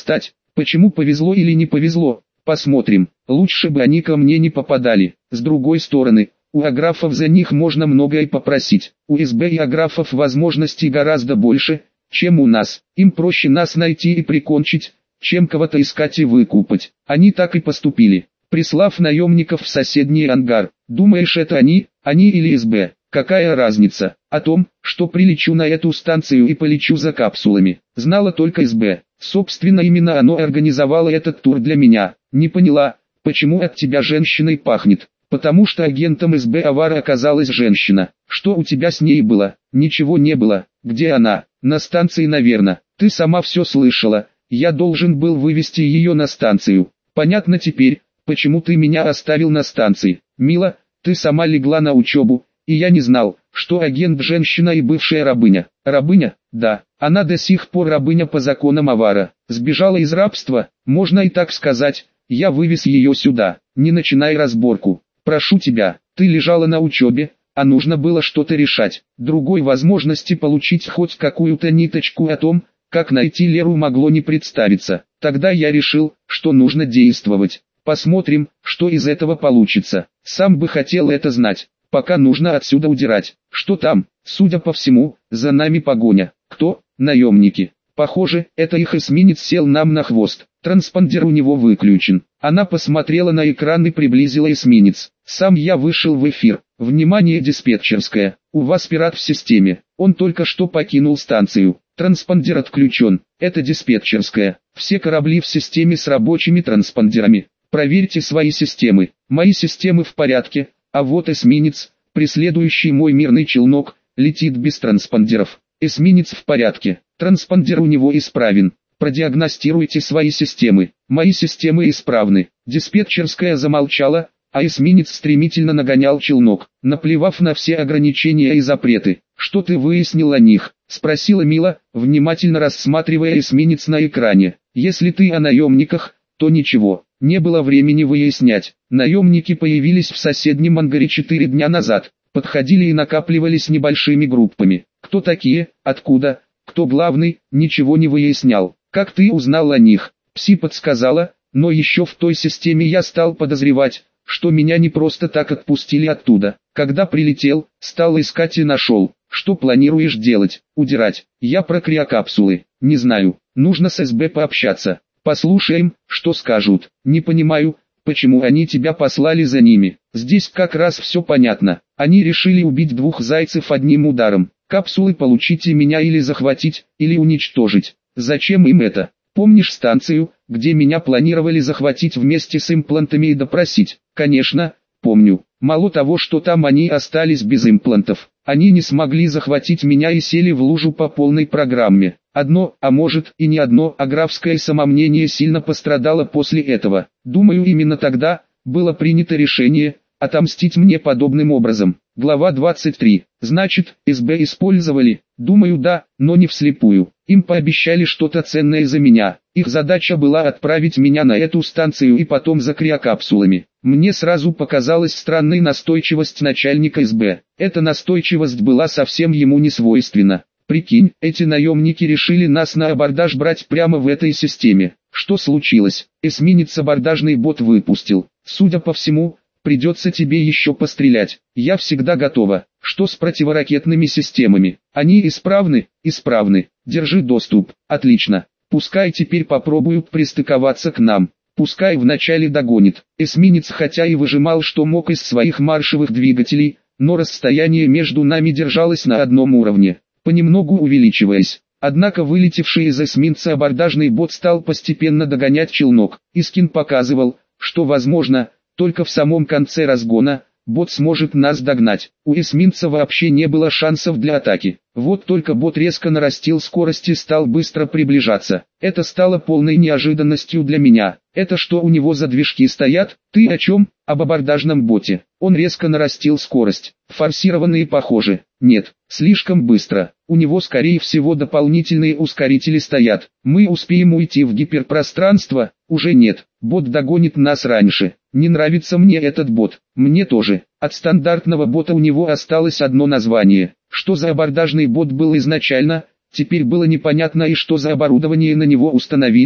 Почему повезло или не повезло? Посмотрим. Лучше бы они ко мне не попадали. С другой стороны, у аграфов за них можно многое попросить. У СБ и аграфов возможностей гораздо больше, чем у нас. Им проще нас найти и прикончить, чем кого-то искать и выкупать. Они так и поступили, прислав наемников в соседний ангар. Думаешь, это они или СБ? Какая разница? О том, что прилечу на эту станцию и полечу за капсулами, знала только СБ. Собственно, именно оно организовало этот тур для меня. Не поняла, почему от тебя женщиной пахнет? Потому что агентом СБ Авара оказалась женщина. Что у тебя с ней было? Ничего не было. Где она? На станции, наверное. Ты сама все слышала. Я должен был вывести ее на станцию. Понятно теперь, почему ты меня оставил на станции. Мила, ты сама легла на учебу, и я не знал, что агент женщина и бывшая рабыня. Рабыня? Да, она до сих пор рабыня по законам Авара. Сбежала из рабства, можно и так сказать. Я вывез ее сюда. Не начинай разборку. Прошу тебя, ты лежала на учебе, а нужно было что-то решать. Другой возможности получить хоть какую-то ниточку о том, как найти Леру, могло не представиться. Тогда я решил, что нужно действовать. Посмотрим, что из этого получится. Сам бы хотел это знать. Пока нужно отсюда удирать. Что там? Судя по всему, за нами погоня. Кто? Наемники. Похоже, это их эсминец сел нам на хвост. Транспондер у него выключен. Она посмотрела на экран и приблизила эсминец. Сам я вышел в эфир. Внимание, диспетчерская. У вас пират в системе. Он только что покинул станцию. Транспондер отключен. Это диспетчерская. Все корабли в системе с рабочими транспондерами. Проверьте свои системы. Мои системы в порядке. А вот эсминец, преследующий мой мирный челнок, летит без транспондеров. Эсминец в порядке. Транспондер у него исправен. Продиагностируйте свои системы. Мои системы исправны. Диспетчерская замолчала, а эсминец стремительно нагонял челнок, наплевав на все ограничения и запреты. «Что ты выяснил о них?» — спросила Мила, внимательно рассматривая эсминец на экране. «Если ты о наемниках, то ничего. Не было времени выяснять. Наемники появились в соседнем ангаре 4 дня назад. Подходили и накапливались небольшими группами. Кто такие, откуда, кто главный, ничего не выяснял. Как ты узнал о них?» Пси подсказала, но еще в той системе я стал подозревать, что меня не просто так отпустили оттуда. Когда прилетел, стал искать и нашел. «Что планируешь делать? Удирать?» «Я про криокапсулы. Не знаю. Нужно с СБ пообщаться. Послушаем, что скажут. Не понимаю, почему они тебя послали за ними. Здесь как раз все понятно. Они решили убить двух зайцев одним ударом. Капсулы получить и меня или захватить, или уничтожить. Зачем им это? Помнишь станцию, где меня планировали захватить вместе с имплантами и допросить? Конечно, помню. Мало того, что там они остались без имплантов, они не смогли захватить меня и сели в лужу по полной программе. Одно, а может и не одно, аграфское самомнение сильно пострадало после этого. Думаю, именно тогда было принято решение отомстить мне подобным образом. Глава 23. Значит, СБ использовали? Думаю, да, но не вслепую. Им пообещали что-то ценное за меня. Их задача была отправить меня на эту станцию и потом за криокапсулами. Мне сразу показалась странной настойчивость начальника СБ. Эта настойчивость была совсем ему не свойственна. Прикинь, эти наемники решили нас на абордаж брать прямо в этой системе. Что случилось? Эсминец абордажный бот выпустил. Судя по всему, придется тебе еще пострелять. Я всегда готова. Что с противоракетными системами? Они исправны? Исправны. Держи доступ. Отлично. Пускай теперь попробуют пристыковаться к нам. Пускай вначале догонит. Эсминец хотя и выжимал что мог из своих маршевых двигателей, но расстояние между нами держалось на одном уровне, понемногу увеличиваясь. Однако вылетевший из эсминца абордажный бот стал постепенно догонять челнок. Искин показывал, что возможно, только в самом конце разгона, бот сможет нас догнать. У эсминца вообще не было шансов для атаки. Вот только бот резко нарастил скорость и стал быстро приближаться. Это стало полной неожиданностью для меня. Это что у него за движки стоят? Ты о чем? Об абордажном боте. Он резко нарастил скорость. Форсированные похоже. Нет, слишком быстро. У него скорее всего дополнительные ускорители стоят. Мы успеем уйти в гиперпространство? Уже нет. Бот догонит нас раньше. Не нравится мне этот бот. Мне тоже. От стандартного бота у него осталось одно название. Что за абордажный бот был изначально, теперь было непонятно, и что за оборудование на него установили,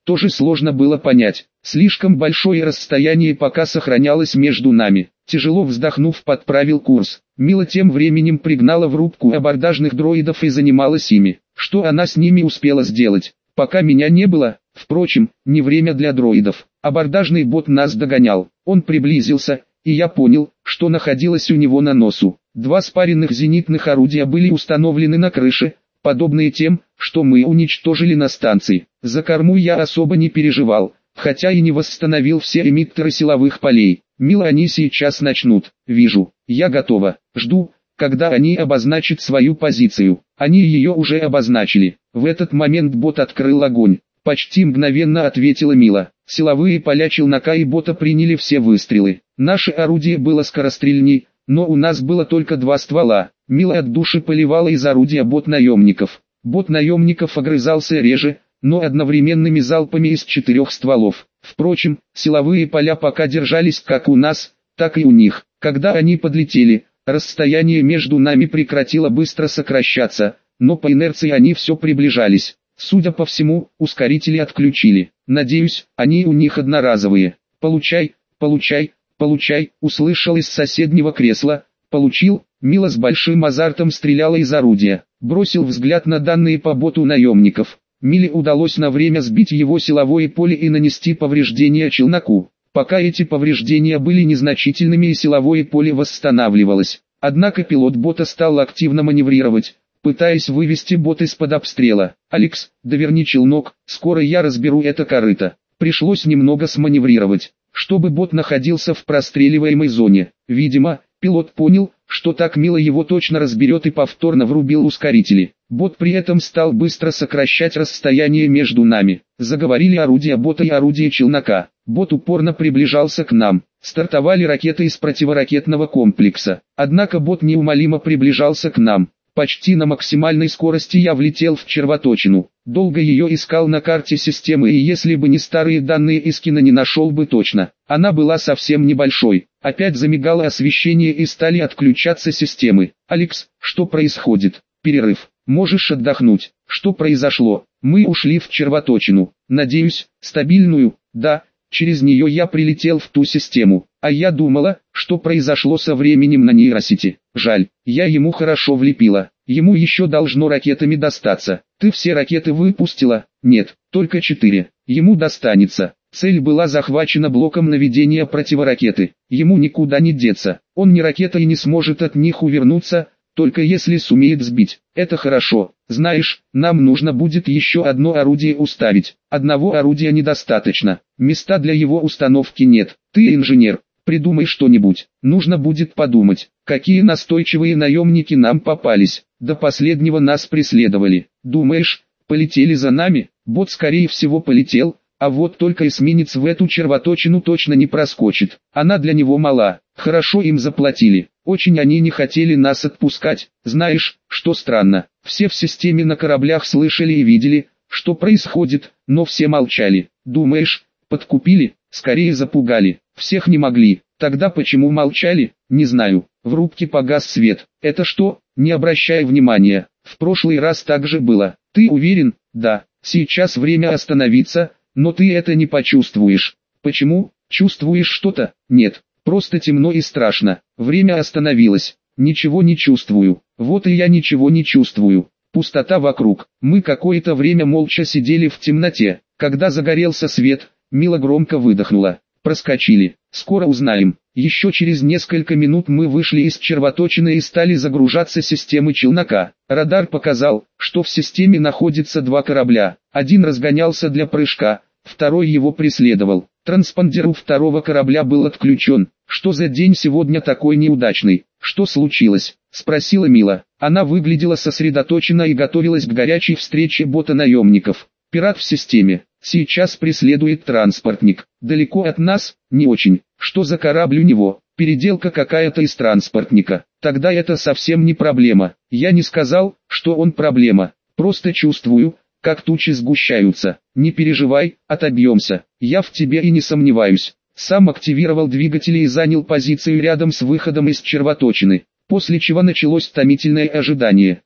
тоже сложно было понять. Слишком большое расстояние пока сохранялось между нами. Тяжело вздохнув, подправил курс. Мила тем временем пригнала в рубку абордажных дроидов и занималась ими. Что она с ними успела сделать, пока меня не было? Впрочем, не время для дроидов. Абордажный бот нас догонял. Он приблизился, и я понял, что находилось у него на носу. 2 спаренных зенитных орудия были установлены на крыше, подобные тем, что мы уничтожили на станции. За корму я особо не переживал, хотя и не восстановил все эмиттеры силовых полей. Мила, они сейчас начнут. Вижу, я готова. Жду, когда они обозначат свою позицию. Они ее уже обозначили. В этот момент бот открыл огонь. Почти мгновенно ответила Мила. Силовые поля челнока и бота приняли все выстрелы. Наше орудие было скорострельней, но у нас было только 2 ствола. Мила от души поливала из орудия бот-наемников. Бот-наемников огрызался реже, но одновременными залпами из 4 стволов. Впрочем, силовые поля пока держались как у нас, так и у них. Когда они подлетели, расстояние между нами прекратило быстро сокращаться, но по инерции они все приближались. Судя по всему, ускорители отключили. Надеюсь, они у них одноразовые. Получай, получай, получай, услышал из соседнего кресла. Получил. Мила с большим азартом стреляла из орудия. Бросил взгляд на данные по боту наемников. Миле удалось на время сбить его силовое поле и нанести повреждения челноку. Пока эти повреждения были незначительными и силовое поле восстанавливалось. Однако пилот бота стал активно маневрировать, пытаясь вывести бот из-под обстрела. «Алекс, доверни челнок, скоро я разберу это корыто». Пришлось немного сманеврировать, чтобы бот находился в простреливаемой зоне. Видимо, пилот понял, что так Мила его точно разберет, и повторно врубил ускорители. Бот при этом стал быстро сокращать расстояние между нами. Заговорили орудия бота и орудия челнока. Бот упорно приближался к нам. Стартовали ракеты из противоракетного комплекса. Однако бот неумолимо приближался к нам. Почти на максимальной скорости я влетел в червоточину. Долго ее искал на карте системы, и если бы не старые данные из кино, не нашел бы точно. Она была совсем небольшой. Опять замигало освещение и стали отключаться системы. «Алекс, что происходит?» «Перерыв. Можешь отдохнуть». «Что произошло?» «Мы ушли в червоточину. Надеюсь, стабильную?» «Да, через нее я прилетел в ту систему. А я думала, что произошло со временем на нейросети. Жаль, я ему хорошо влепила. Ему еще должно ракетами достаться. Ты все ракеты выпустила?» «Нет, только 4. Ему достанется». Цель была захвачена блоком наведения противоракеты. Ему никуда не деться. Он не ракета и не сможет от них увернуться, только если сумеет сбить. Это хорошо. Знаешь, нам нужно будет еще одно орудие уставить. Одного орудия недостаточно. Места для его установки нет. Ты инженер. Придумай что-нибудь. Нужно будет подумать, какие настойчивые наемники нам попались. До последнего нас преследовали. Думаешь, полетели за нами? Бот скорее всего полетел, а вот только эсминец в эту червоточину точно не проскочит. Она для него мала. Хорошо им заплатили. Очень они не хотели нас отпускать. Знаешь, что странно? Все в системе на кораблях слышали и видели, что происходит, но все молчали. Думаешь, подкупили? Скорее запугали. Всех не могли. Тогда почему молчали? Не знаю. В рубке погас свет. Это что? Не обращай внимания. В прошлый раз так же было. Ты уверен? Да. Сейчас время остановиться, но ты это не почувствуешь. Почему? Чувствуешь что-то? Нет. Просто темно и страшно. Время остановилось. Ничего не чувствую. Вот и я ничего не чувствую. Пустота вокруг. Мы какое-то время молча сидели в темноте. Когда загорелся свет, Мила громко выдохнула. Проскочили. Скоро узнаем. Еще через несколько минут мы вышли из червоточины и стали загружаться системы челнока. Радар показал, что в системе находится 2 корабля. Один разгонялся для прыжка, второй его преследовал. Транспондер у второго корабля был отключен. «Что за день сегодня такой неудачный? Что случилось?» — спросила Мила. Она выглядела сосредоточенно и готовилась к горячей встрече бота наемников. «Пират в системе. Сейчас преследует транспортник. Далеко от нас? Не очень. Что за корабль у него? Переделка какая-то из транспортника. Тогда это совсем не проблема. Я не сказал, что он проблема. Просто чувствую, как тучи сгущаются. Не переживай, отобьемся. Я в тебе и не сомневаюсь». Сам активировал двигатели и занял позицию рядом с выходом из червоточины. После чего началось томительное ожидание.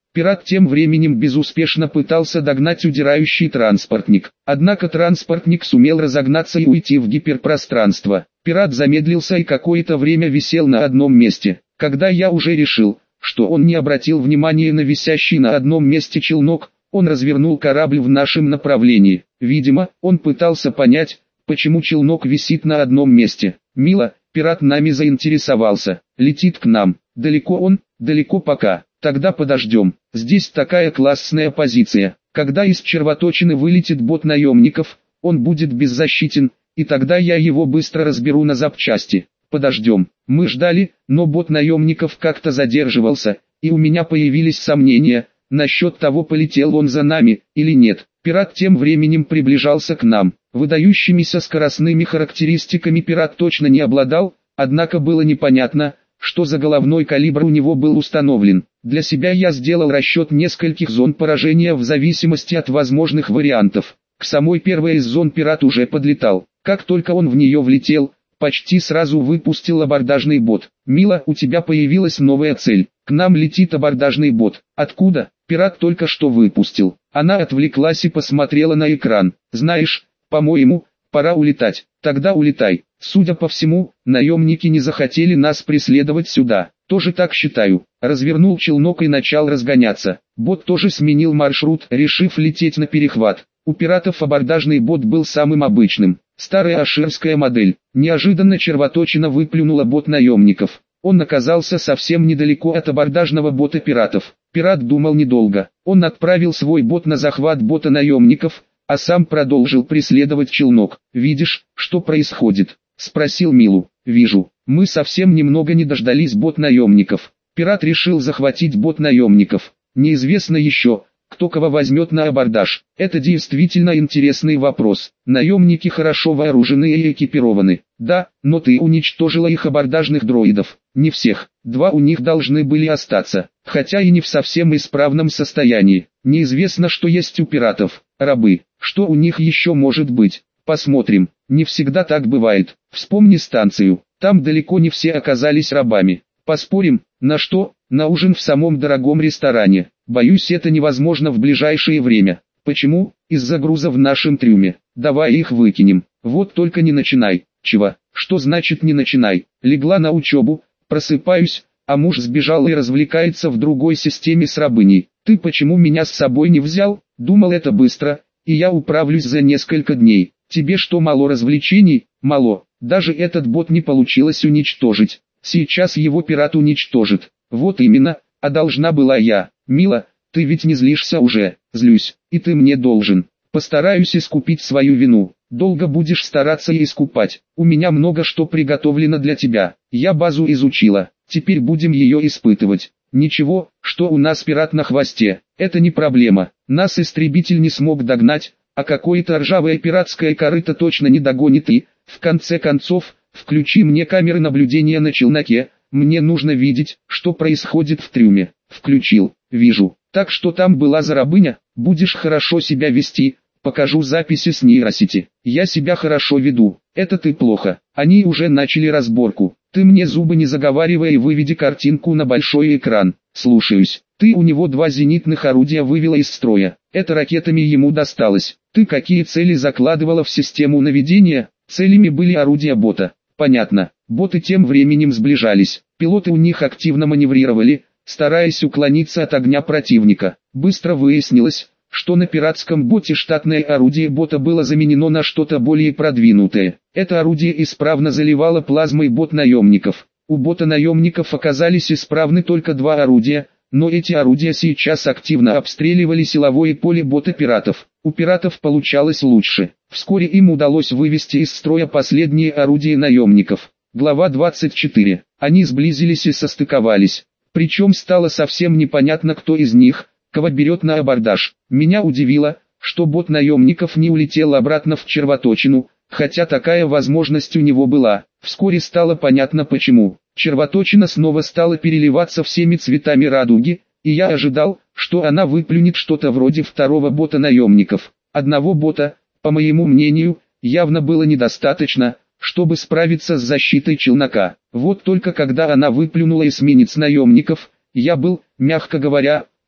Пират тем временем безуспешно пытался догнать удирающий транспортник. Однако транспортник сумел разогнаться и уйти в гиперпространство. Пират замедлился и какое-то время висел на одном месте. Когда я уже решил, что он не обратил внимания на висящий на одном месте челнок, он развернул корабль в нашем направлении. Видимо, он пытался понять, почему челнок висит на одном месте. Мило, пират нами заинтересовался. Летит к нам. Далеко он? Далеко пока. Тогда подождем. Здесь такая классная позиция. Когда из червоточины вылетит бот наемников, он будет беззащитен, и тогда я его быстро разберу на запчасти. Подождем. Мы ждали, но бот наемников как-то задерживался, и у меня появились сомнения насчет того, полетел он за нами или нет. Пират тем временем приближался к нам. Выдающимися скоростными характеристиками пират точно не обладал, однако было непонятно, что за головной калибр у него был установлен. Для себя я сделал расчет нескольких зон поражения в зависимости от возможных вариантов. К самой первой из зон пират уже подлетал. Как только он в нее влетел, почти сразу выпустил абордажный бот. «Мило, у тебя появилась новая цель. К нам летит абордажный бот. Откуда?» Пират только что выпустил. Она отвлеклась и посмотрела на экран. «Знаешь, по-моему, пора улетать». «Тогда улетай». Судя по всему, наемники не захотели нас преследовать сюда. Тоже так считаю. Развернул челнок и начал разгоняться. Бот тоже сменил маршрут, решив лететь на перехват. У пиратов абордажный бот был самым обычным. Старая аширская модель. Неожиданно червоточина выплюнула бот наемников. Он оказался совсем недалеко от абордажного бота пиратов. Пират думал недолго. Он отправил свой бот на захват бота наемников, а сам продолжил преследовать челнок. «Видишь, что происходит?» — спросил Милу. «Вижу. Мы совсем немного не дождались бот наемников. Пират решил захватить бот наемников. Неизвестно еще, кто кого возьмет на абордаж. Это действительно интересный вопрос. Наемники хорошо вооружены и экипированы. Да, но ты уничтожила их абордажных дроидов. Не всех. 2 у них должны были остаться, хотя и не в совсем исправном состоянии. Неизвестно, что есть у пиратов. Рабы. Что у них еще может быть? Посмотрим. Не всегда так бывает. Вспомни станцию. Там далеко не все оказались рабами. Поспорим, на что? На ужин в самом дорогом ресторане. Боюсь, это невозможно в ближайшее время. Почему? Из-за груза в нашем трюме. Давай их выкинем. Вот только не начинай. Чего? Что значит не начинай? Легла на учебу, просыпаюсь, а муж сбежал и развлекается в другой системе с рабыней. Ты почему меня с собой не взял? Думал, это быстро, и я управлюсь за несколько дней. Тебе что, мало развлечений? Мало. Даже этот бот не получилось уничтожить. Сейчас его пират уничтожит. Вот именно, а должна была я. Мила, ты ведь не злишься уже? Злюсь, и ты мне должен. Постараюсь искупить свою вину. Долго будешь стараться и искупать. У меня много что приготовлено для тебя. Я базу изучила. Теперь будем ее испытывать. Ничего, что у нас пират на хвосте. Это не проблема. Нас истребитель не смог догнать, а какое-то ржавое пиратское корыто точно не догонит и, в конце концов, включи мне камеры наблюдения на челноке. Мне нужно видеть, что происходит в трюме. Включил. Вижу. Так что там была за рабыня? Будешь хорошо себя вести. Покажу записи с нейросети. Я себя хорошо веду. Это ты плохо. Они уже начали разборку. Ты мне зубы не заговаривай и выведи картинку на большой экран. Слушаюсь. Ты у него 2 зенитных орудия вывела из строя. Это ракетами ему досталось. Ты какие цели закладывала в систему наведения? Целями были орудия бота. Понятно. Боты тем временем сближались. Пилоты у них активно маневрировали, стараясь уклониться от огня противника. Быстро выяснилось, что на пиратском боте штатное орудие бота было заменено на что-то более продвинутое. Это орудие исправно заливало плазмой бот наемников. У бота наемников оказались исправны только 2 орудия, но эти орудия сейчас активно обстреливали силовое поле бота пиратов. У пиратов получалось лучше. Вскоре им удалось вывести из строя последние орудия наемников. Глава 24. Они сблизились и состыковались. Причем стало совсем непонятно, кто из них кого берет на абордаж. Меня удивило, что бот наемников не улетел обратно в червоточину, хотя такая возможность у него была. Вскоре стало понятно почему. Червоточина снова стала переливаться всеми цветами радуги, и я ожидал, что она выплюнет что-то вроде 2-го бота наемников. Одного бота, по моему мнению, явно было недостаточно, чтобы справиться с защитой челнока. Вот только когда она выплюнула эсминец наемников, я был, мягко говоря,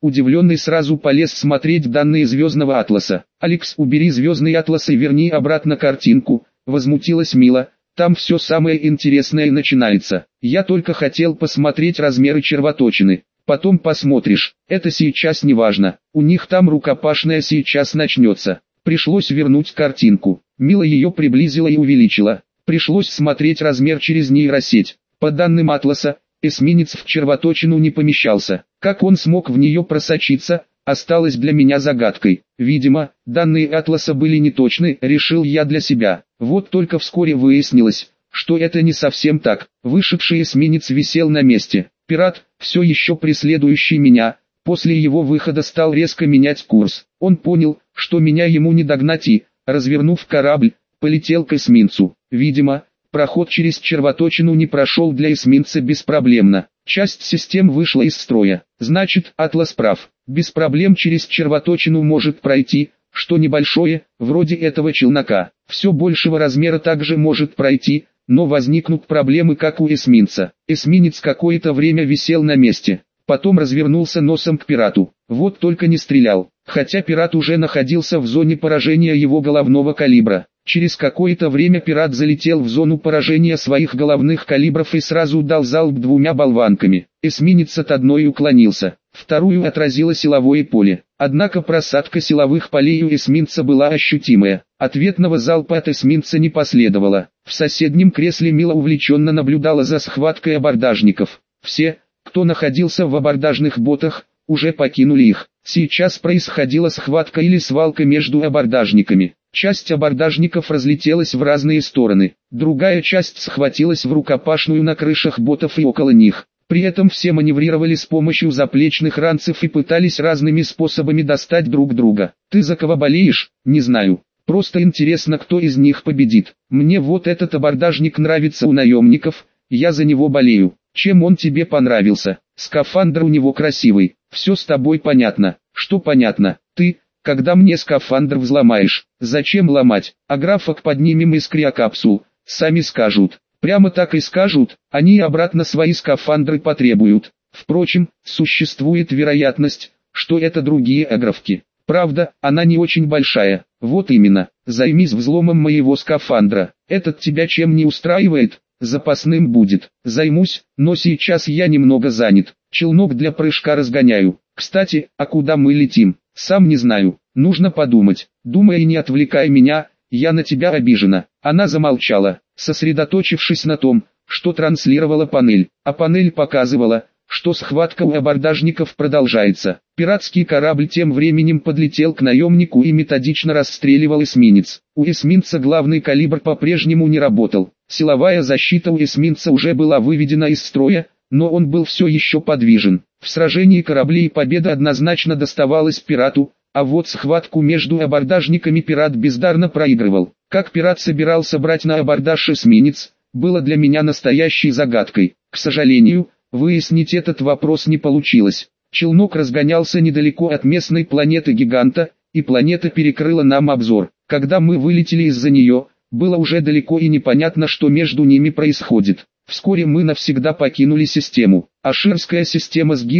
Удивленный сразу полез смотреть данные звездного атласа. «Алекс, убери звездный атлас и верни обратно картинку», — возмутилась Мила. «Там все самое интересное начинается. Я только хотел посмотреть размеры червоточины. Потом посмотришь, это сейчас не важно. У них там рукопашная сейчас начнется». Пришлось вернуть картинку. Мила ее приблизила и увеличила. Пришлось смотреть размер через нейросеть. По данным атласа, эсминец в червоточину не помещался. Как он смог в нее просочиться, осталось для меня загадкой. Видимо, данные атласа были неточны, решил я для себя. Вот только вскоре выяснилось, что это не совсем так. Вышедший эсминец висел на месте. Пират, все еще преследующий меня, после его выхода стал резко менять курс. Он понял, что меня ему не догнать и, развернув корабль, полетел к эсминцу. Видимо, проход через червоточину не прошел для эсминца беспроблемно. Часть систем вышла из строя. Значит, атлас прав. Без проблем через червоточину может пройти, что небольшое, вроде этого челнока. Все большего размера также может пройти, но возникнут проблемы как у эсминца. Эсминец какое-то время висел на месте. Потом развернулся носом к пирату. Вот только не стрелял, хотя пират уже находился в зоне поражения его головного калибра. Через какое-то время пират залетел в зону поражения своих головных калибров и сразу дал залп двумя болванками. Эсминец от одной уклонился, вторую отразило силовое поле. Однако просадка силовых полей у эсминца была ощутимая. Ответного залпа от эсминца не последовало. В соседнем кресле Мила увлеченно наблюдала за схваткой абордажников. Все, кто находился в абордажных ботах, уже покинули их. Сейчас происходила схватка или свалка между абордажниками. Часть абордажников разлетелась в разные стороны, другая часть схватилась в рукопашную на крышах ботов и около них. При этом все маневрировали с помощью заплечных ранцев и пытались разными способами достать друг друга. «Ты за кого болеешь?» «Не знаю. Просто интересно, кто из них победит. Мне вот этот абордажник нравится у наемников, я за него болею». «Чем он тебе понравился?» «Скафандр у него красивый. Все с тобой понятно». «Что понятно? Ты, когда мне скафандр взломаешь?» «Зачем ломать? А графок поднимем из криокапсул, сами скажут». «Прямо так и скажут, они обратно свои скафандры потребуют». Впрочем, существует вероятность, что это другие аграфки. Правда, она не очень большая. Вот именно, займись взломом моего скафандра. Этот тебя чем не устраивает? Запасным будет. Займусь, но сейчас я немного занят. Челнок для прыжка разгоняю. Кстати, а куда мы летим? Сам не знаю. Нужно подумать. Думай и не отвлекай меня, я на тебя обижена. Она замолчала, сосредоточившись на том, что транслировала панель. А панель показывала, что схватка у абордажников продолжается. Пиратский корабль тем временем подлетел к наемнику и методично расстреливал эсминец. У эсминца главный калибр по-прежнему не работал. Силовая защита у эсминца уже была выведена из строя, но он был все еще подвижен. В сражении кораблей победа однозначно доставалась пирату, а вот схватку между абордажниками пират бездарно проигрывал. Как пират собирался брать на абордаж эсминец, было для меня настоящей загадкой. К сожалению, выяснить этот вопрос не получилось. Челнок разгонялся недалеко от местной планеты-гиганта, и планета перекрыла нам обзор. Когда мы вылетели из-за нее, было уже далеко и непонятно, что между ними происходит. Вскоре мы навсегда покинули систему. Аширская система СГИ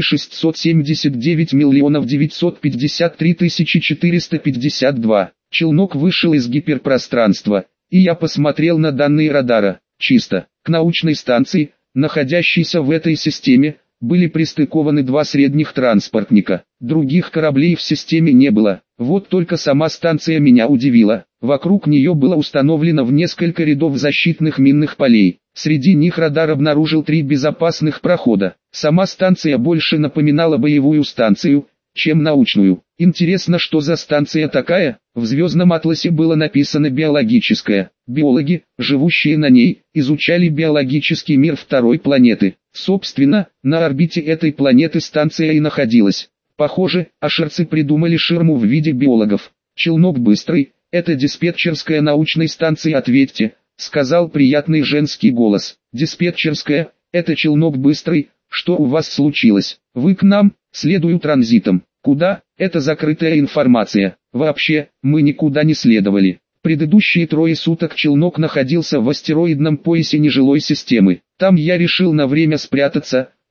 679 953 452. Челнок вышел из гиперпространства, и я посмотрел на данные радара. Чисто. К научной станции, находящейся в этой системе, были пристыкованы два средних транспортника. Других кораблей в системе не было. Вот только сама станция меня удивила. Вокруг нее было установлено в несколько рядов защитных минных полей. Среди них радар обнаружил 3 безопасных прохода. Сама станция больше напоминала боевую станцию, чем научную. Интересно, что за станция такая? В звездном атласе было написано «биологическая». Биологи, живущие на ней, изучали биологический мир второй планеты. Собственно, на орбите этой планеты станция и находилась. Похоже, аширцы придумали ширму в виде биологов. «Челнок быстрый, это диспетчерская научной станции, ответьте», — сказал приятный женский голос. «Диспетчерская, это челнок быстрый, что у вас случилось? Вы к нам?» «Следую транзитом». «Куда?» «Это закрытая информация. Вообще, мы никуда не следовали. Предыдущие 3 суток челнок находился в астероидном поясе нежилой системы. Там я решил на время спрятаться,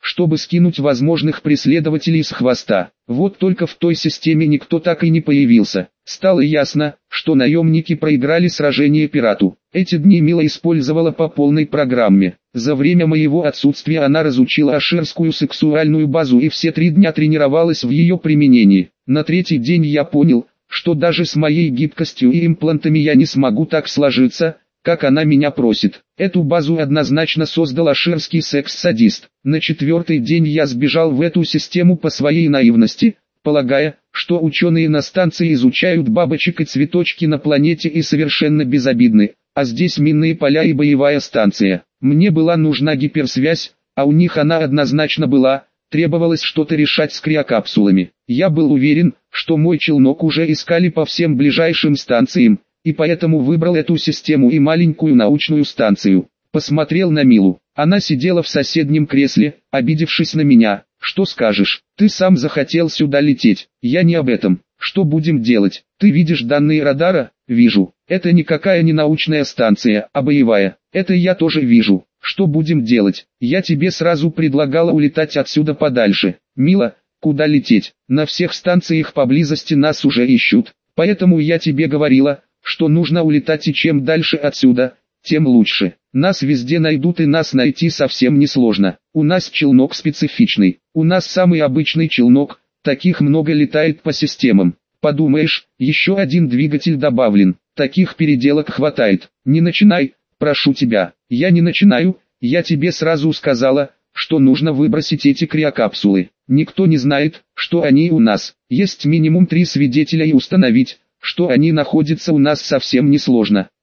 чтобы скинуть возможных преследователей с хвоста. Вот только в той системе никто так и не появился. Стало ясно, что наемники проиграли сражение пирату. Эти дни Мила использовала по полной программе. За время моего отсутствия она разучила ашерскую сексуальную базу и все 3 дня тренировалась в ее применении. На 3-й день я понял, что даже с моей гибкостью и имплантами я не смогу так сложиться, как она меня просит. Эту базу однозначно создал ашерский секс-садист. На 4-й день я сбежал в эту систему по своей наивности, полагая, что ученые на станции изучают бабочек и цветочки на планете и совершенно безобидны, а здесь минные поля и боевая станция. Мне была нужна гиперсвязь, а у них она однозначно была, требовалось что-то решать с криокапсулами. Я был уверен, что мой челнок уже искали по всем ближайшим станциям, и поэтому выбрал эту систему и маленькую научную станцию. Посмотрел на Милу. Она сидела в соседнем кресле, обидевшись на меня. Что скажешь? Ты сам захотел сюда лететь. Я не об этом. Что будем делать? Ты видишь данные радара? Вижу. Это никакая не научная станция, а боевая. Это я тоже вижу. Что будем делать? Я тебе сразу предлагала улетать отсюда подальше. Мила, куда лететь? На всех станциях поблизости нас уже ищут. Поэтому я тебе говорила, что нужно улетать, и чем дальше отсюда, тем лучше. Нас везде найдут, и нас найти совсем несложно. У нас челнок специфичный. У нас самый обычный челнок, таких много летает по системам. Подумаешь, еще один двигатель добавлен. Таких переделок хватает. Не начинай, прошу тебя. Я не начинаю, я тебе сразу сказала, что нужно выбросить эти криокапсулы. Никто не знает, что они у нас. Есть минимум 3 свидетеля, и установить, что они находятся у нас, совсем несложно.